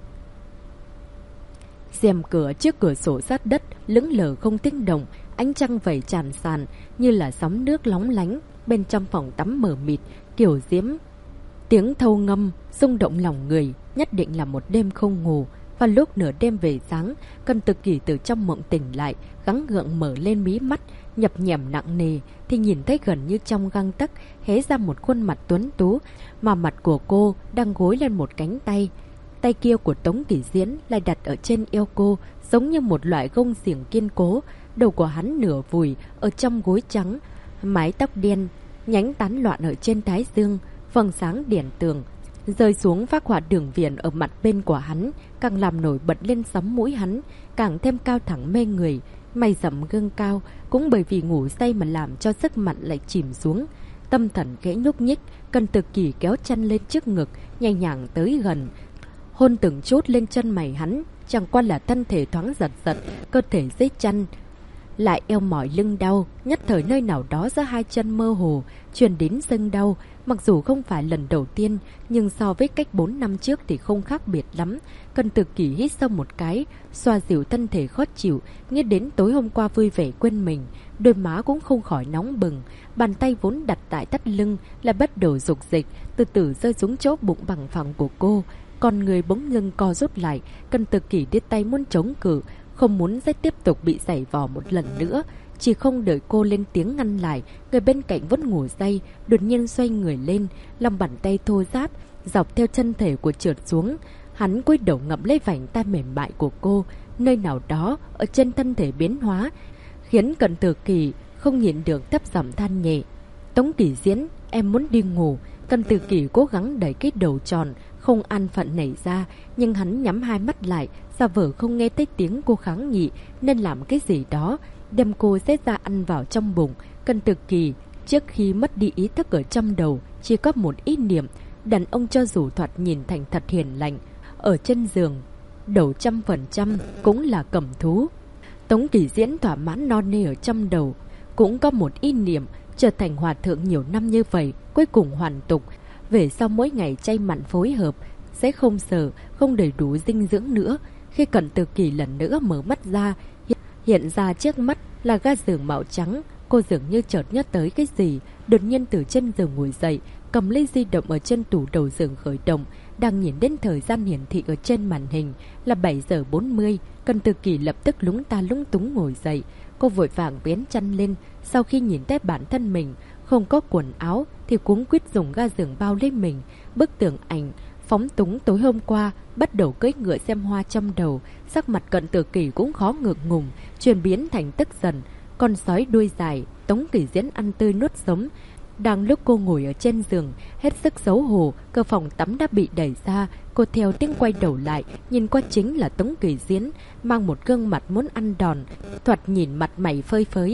Rèm cửa trước cửa sổ sát đất lững lờ không tiếng động, ánh trăng vẩy tràn sàn như là sóng nước lóng lánh. Bên trong phòng tắm mờ mịt, kiểu diễm tiếng thâu ngâm rung động lòng người, nhất định là một đêm không ngủ. Và lúc nửa đêm về sáng, Cận Tử Kỳ từ trong mộng tỉnh lại, gắng gượng mở lên mí mắt, nhập nhèm nặng nề, thì nhìn thấy gần như trong gang tấc hé ra một khuôn mặt tuấn tú, mà mặt của cô đang gối lên một cánh tay. Tay kia của Tống Kỷ Diễn lại đặt ở trên eo cô, giống như một loại gông xiềng kiên cố. Đầu của hắn nửa vùi ở trong gối trắng, mái tóc đen nhánh tán loạn ở trên thái dương, vầng sáng đèn tường rơi xuống phác họa đường viền ở mặt bên của hắn, càng làm nổi bật lên sóng mũi hắn, càng thêm cao thẳng mê người. Mày rậm gương cao, cũng bởi vì ngủ say mà làm cho sức mặn lại chìm xuống. Tâm thần khẽ nhúc nhích, Cận Tử Kỳ kéo chân lên trước ngực, nhẹ nhàng tới gần, hôn từng chút lên chân mày hắn. Chẳng qua là thân thể thoáng giật giật, cơ thể dưới chân lại eo mỏi lưng đau, nhất thời nơi nào đó giữa hai chân mơ hồ truyền đến sưng đau. Mặc dù không phải lần đầu tiên, nhưng so với cách 4 năm trước thì không khác biệt lắm. Cận Tử Kỳ hít sâu một cái, xoa dịu thân thể khó chịu, nghĩ đến tối hôm qua vui vẻ quên mình, đôi má cũng không khỏi nóng bừng. Bàn tay vốn đặt tại thắt lưng lại bắt đầu dục dịch, từ từ rơi xuống chỗ bụng bằng phẳng của cô. Còn người bỗng ngưng co rút lại, Cận Tử Kỳ đưa tay muốn chống cự, không muốn sẽ tiếp tục bị giày vò một lần nữa. Chỉ không đợi cô lên tiếng ngăn lại, người bên cạnh vẫn ngủ say, đột nhiên xoay người lên, lòng bàn tay thô ráp dọc theo chân thể của trượt xuống. Hắn cúi đầu ngậm lấy vành tay mềm mại của cô, nơi nào đó ở trên thân thể biến hóa, khiến Cận Tử Kỳ không nhịn được thấp giọng than nhẹ. Tống Kỷ Diễn, em muốn đi ngủ. Cận Tử Kỳ cố gắng đẩy cái đầu tròn không an phận nảy ra, nhưng hắn nhắm hai mắt lại, giả vờ không nghe thấy tiếng cô kháng nghị, nên làm cái gì đó đem cô xếp ra ăn vào trong bụng. Cận Tử Kỳ trước khi mất đi ý thức ở trong đầu chỉ có một ý niệm: đàn ông cho dù thoạt nhìn thành thật hiền lành, ở chân giường đầu 100% cũng là cầm thú. Tống Kỷ Diễn thỏa mãn non nê ở trong đầu, cũng có một ý niệm trở thành hòa thượng nhiều năm như vậy, cuối cùng hoàn tục. Về sau mỗi ngày chay mặn phối hợp, sẽ không sợ, không đầy đủ dinh dưỡng nữa. Khi Cận Tử Kỳ lần nữa mở mắt ra, hiện ra trước mắt là ga giường màu trắng. Cô dường như chợt nhớ tới cái gì, đột nhiên từ trên giường ngồi dậy, cầm lấy di động ở trên tủ đầu giường khởi động, đang nhìn đến thời gian hiển thị ở trên màn hình là 7 giờ 40. Cận Tử Kỳ lập tức lúng ta lúng túng ngồi dậy. Cô vội vàng vén chăn lên, sau khi nhìn thấy bản thân mình không có quần áo thì cuống quýt dùng ga giường bao lấy mình. Bức tường ảnh phóng túng tối hôm qua bắt đầu cưỡi ngựa xem hoa trong đầu. Sắc mặt Cận Tử Kỳ cũng khó ngượng ngùng, chuyển biến thành tức giận. Con sói đuôi dài, Tống Kỷ Diễn ăn tươi nuốt sống. Đang lúc cô ngồi ở trên giường, hết sức xấu hổ, cửa phòng tắm đã bị đẩy ra. Cô theo tiếng quay đầu lại, nhìn qua chính là Tống Kỷ Diễn, mang một gương mặt muốn ăn đòn, thoạt nhìn mặt mày phơi phới,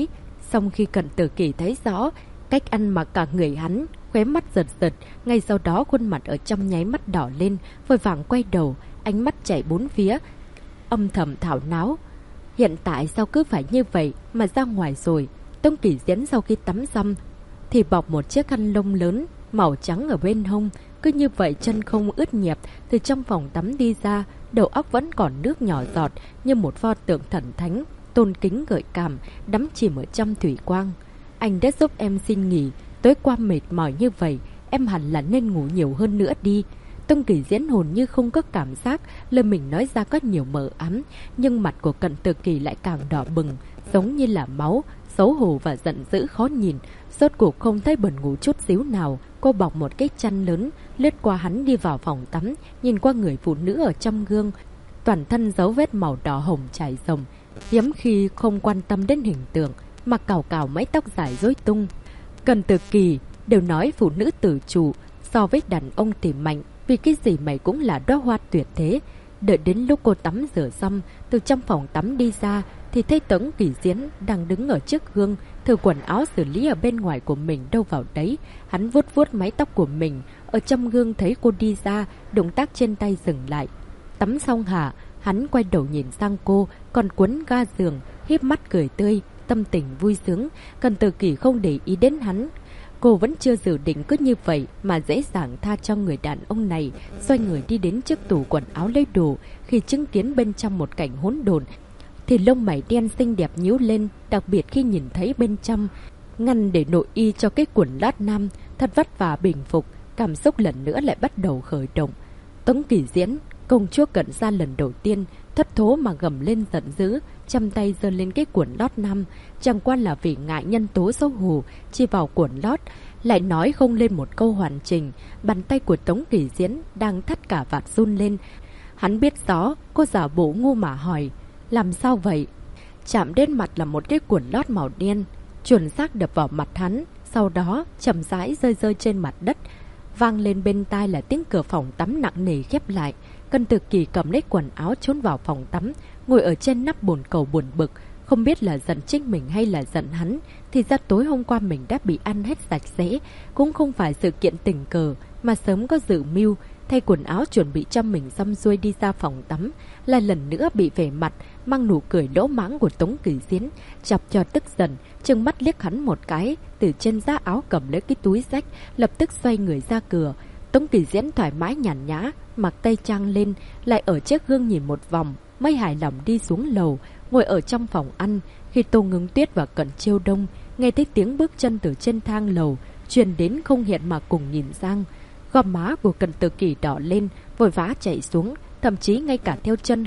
Xong khi Cận Tử Kỳ thấy rõ cách ăn mặc cả người hắn, khóe mắt giật giật, ngay sau đó khuôn mặt ở trong nháy mắt đỏ lên, vội vàng quay đầu, ánh mắt chạy bốn phía, âm thầm thảo náo. Hiện tại sao cứ phải như vậy mà ra ngoài rồi? Tông Kỳ Diễn sau khi tắm xong thì bọc một chiếc khăn lông lớn màu trắng ở bên hông, cứ như vậy chân không ướt nhẹp từ trong phòng tắm đi ra, đầu óc vẫn còn nước nhỏ giọt như một pho tượng thần thánh, tôn kính gợi cảm, đắm chìm ở trong thủy quang. Anh đã giúp em xin nghỉ, tối qua mệt mỏi như vậy, em hẳn là nên ngủ nhiều hơn nữa đi. Tông Kỳ Diễn hồn như không có cảm giác lời mình nói ra có nhiều mờ ám, nhưng mặt của Cận Tử Kỳ lại càng đỏ bừng, giống như là máu, xấu hổ và giận dữ khó nhìn. Rốt cuộc không thấy buồn ngủ chút xíu nào, cô bọc một cái chăn lớn, lướt qua hắn đi vào phòng tắm, nhìn qua người phụ nữ ở trong gương, toàn thân dấu vết màu đỏ hồng trải rộng, hiếm khi không quan tâm đến hình tượng, mặc cào cào mái tóc dài rối tung. Cận Tử Kỳ đều nói phụ nữ tự chủ so với đàn ông thì mạnh, vì cái gì mày cũng là đóa hoa tuyệt thế. Đợi đến lúc cô tắm rửa xong, từ trong phòng tắm đi ra thì thấy Tống Kỳ Diễn đang đứng ở trước gương, thử quần áo xử lý ở bên ngoài của mình đâu vào đấy. Hắn vuốt vuốt mái tóc của mình, ở trong gương thấy cô đi ra, động tác trên tay dừng lại. Tắm xong hả? Hắn quay đầu nhìn sang cô, còn cuốn ga giường, híp mắt cười tươi, tâm tình vui sướng. Cận Tử Kỳ không để ý đến hắn. Cô vẫn chưa dự định cứ như vậy mà dễ dàng tha cho người đàn ông này, xoay người đi đến trước tủ quần áo lấy đồ. Khi chứng kiến bên trong một cảnh hỗn độn thì lông mày đen xinh đẹp nhíu lên, đặc biệt khi nhìn thấy bên trong ngăn để nội y cho cái quần lót nam, thật vất vả bình phục, cảm xúc lần nữa lại bắt đầu khởi động. Tống Kỳ Diễn, công chúa Cận gia lần đầu tiên, thất thố mà gầm lên giận dữ, chăm tay giơ lên cái cuộn lót nam, chẳng qua là vì ngại nhân tố xấu hổ, chỉ vào cuộn lót, lại nói không lên một câu hoàn chỉnh. Bàn tay của Tống Kỳ Diễn đang thắt cả vạt run lên. Hắn biết rõ, cô giả bộ ngu mà hỏi, làm sao vậy? Chạm đến mặt là một cái cuộn lót màu đen, chuẩn xác đập vào mặt hắn, sau đó chậm rãi rơi rơi trên mặt đất. Vang lên bên tai là tiếng cửa phòng tắm nặng nề khép lại. Cận Tử Kỳ cầm lấy quần áo trốn vào phòng tắm, ngồi ở trên nắp bồn cầu buồn bực, không biết là giận chính mình hay là giận hắn. Thì ra tối hôm qua mình đã bị ăn hết sạch sẽ, cũng không phải sự kiện tình cờ, mà sớm có dự mưu. Thay quần áo chuẩn bị cho mình xong xuôi đi ra phòng tắm, lại lần nữa bị vẻ mặt mang nụ cười lỗ mãng của Tống Kỳ Diễn chọc cho tức giận, trừng mắt liếc hắn một cái, từ trên giá áo cầm lấy cái túi xách, lập tức xoay người ra cửa. Tống Kỳ Diễn thoải mái nhàn nhã, mặc tay trang lên, lại ở trước gương nhìn một vòng, mới hài lòng đi xuống lầu, ngồi ở trong phòng ăn. Khi Tô Ngưng Tuyết và Cận Chiêu Đông nghe thấy tiếng bước chân từ trên thang lầu truyền đến, không hiện mà cùng nhìn sang. Gò má của Cận Tử Kỳ đỏ lên, vội vã chạy xuống, thậm chí ngay cả theo chân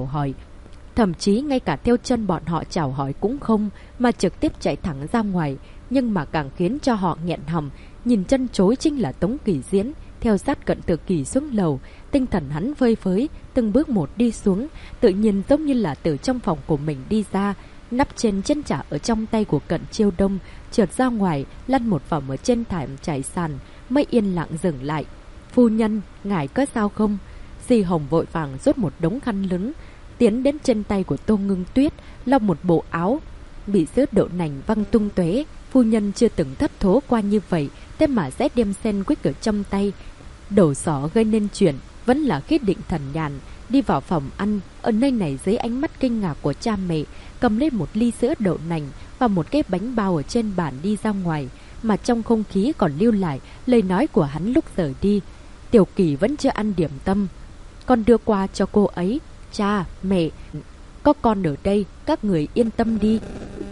bọn họ chào hỏi cũng không, mà trực tiếp chạy thẳng ra ngoài. Nhưng mà càng khiến cho họ nghẹn họng, nhìn chân chối chính là Tống Kỳ Diễn theo sát Cận Tử Kỳ xuống lầu. Tinh thần hắn vơi phới, từng bước một đi xuống, tự nhiên giống như là từ trong phòng của mình đi ra. Nắp trên chân trả ở trong tay của Cận Chiêu Đông trượt ra ngoài, lăn một vòng ở trên thảm trải sàn, mới yên lặng dừng lại. Phu nhân, ngài có sao không? Di Hồng vội vàng rút một đống khăn lớn, tiến đến chân tay của Tô Ngưng Tuyết, lau một bộ áo bị sữa đậu nành văng tung tóe. Phu nhân chưa từng thất thố qua như vậy, thế mà sẽ đem sandwich ở trong tay. Đổ xỏ gây nên chuyện vẫn là Khiết Định thần nhàn đi vào phòng ăn. Ở nơi này dưới ánh mắt kinh ngạc của cha mẹ, cầm lên một ly sữa đậu nành và một cái bánh bao ở trên bàn đi ra ngoài, mà trong không khí còn lưu lại lời nói của hắn lúc rời đi. Tiểu Kỳ vẫn chưa ăn điểm tâm, con đưa qua cho cô ấy. Cha, mẹ, có con ở đây, các người yên tâm đi.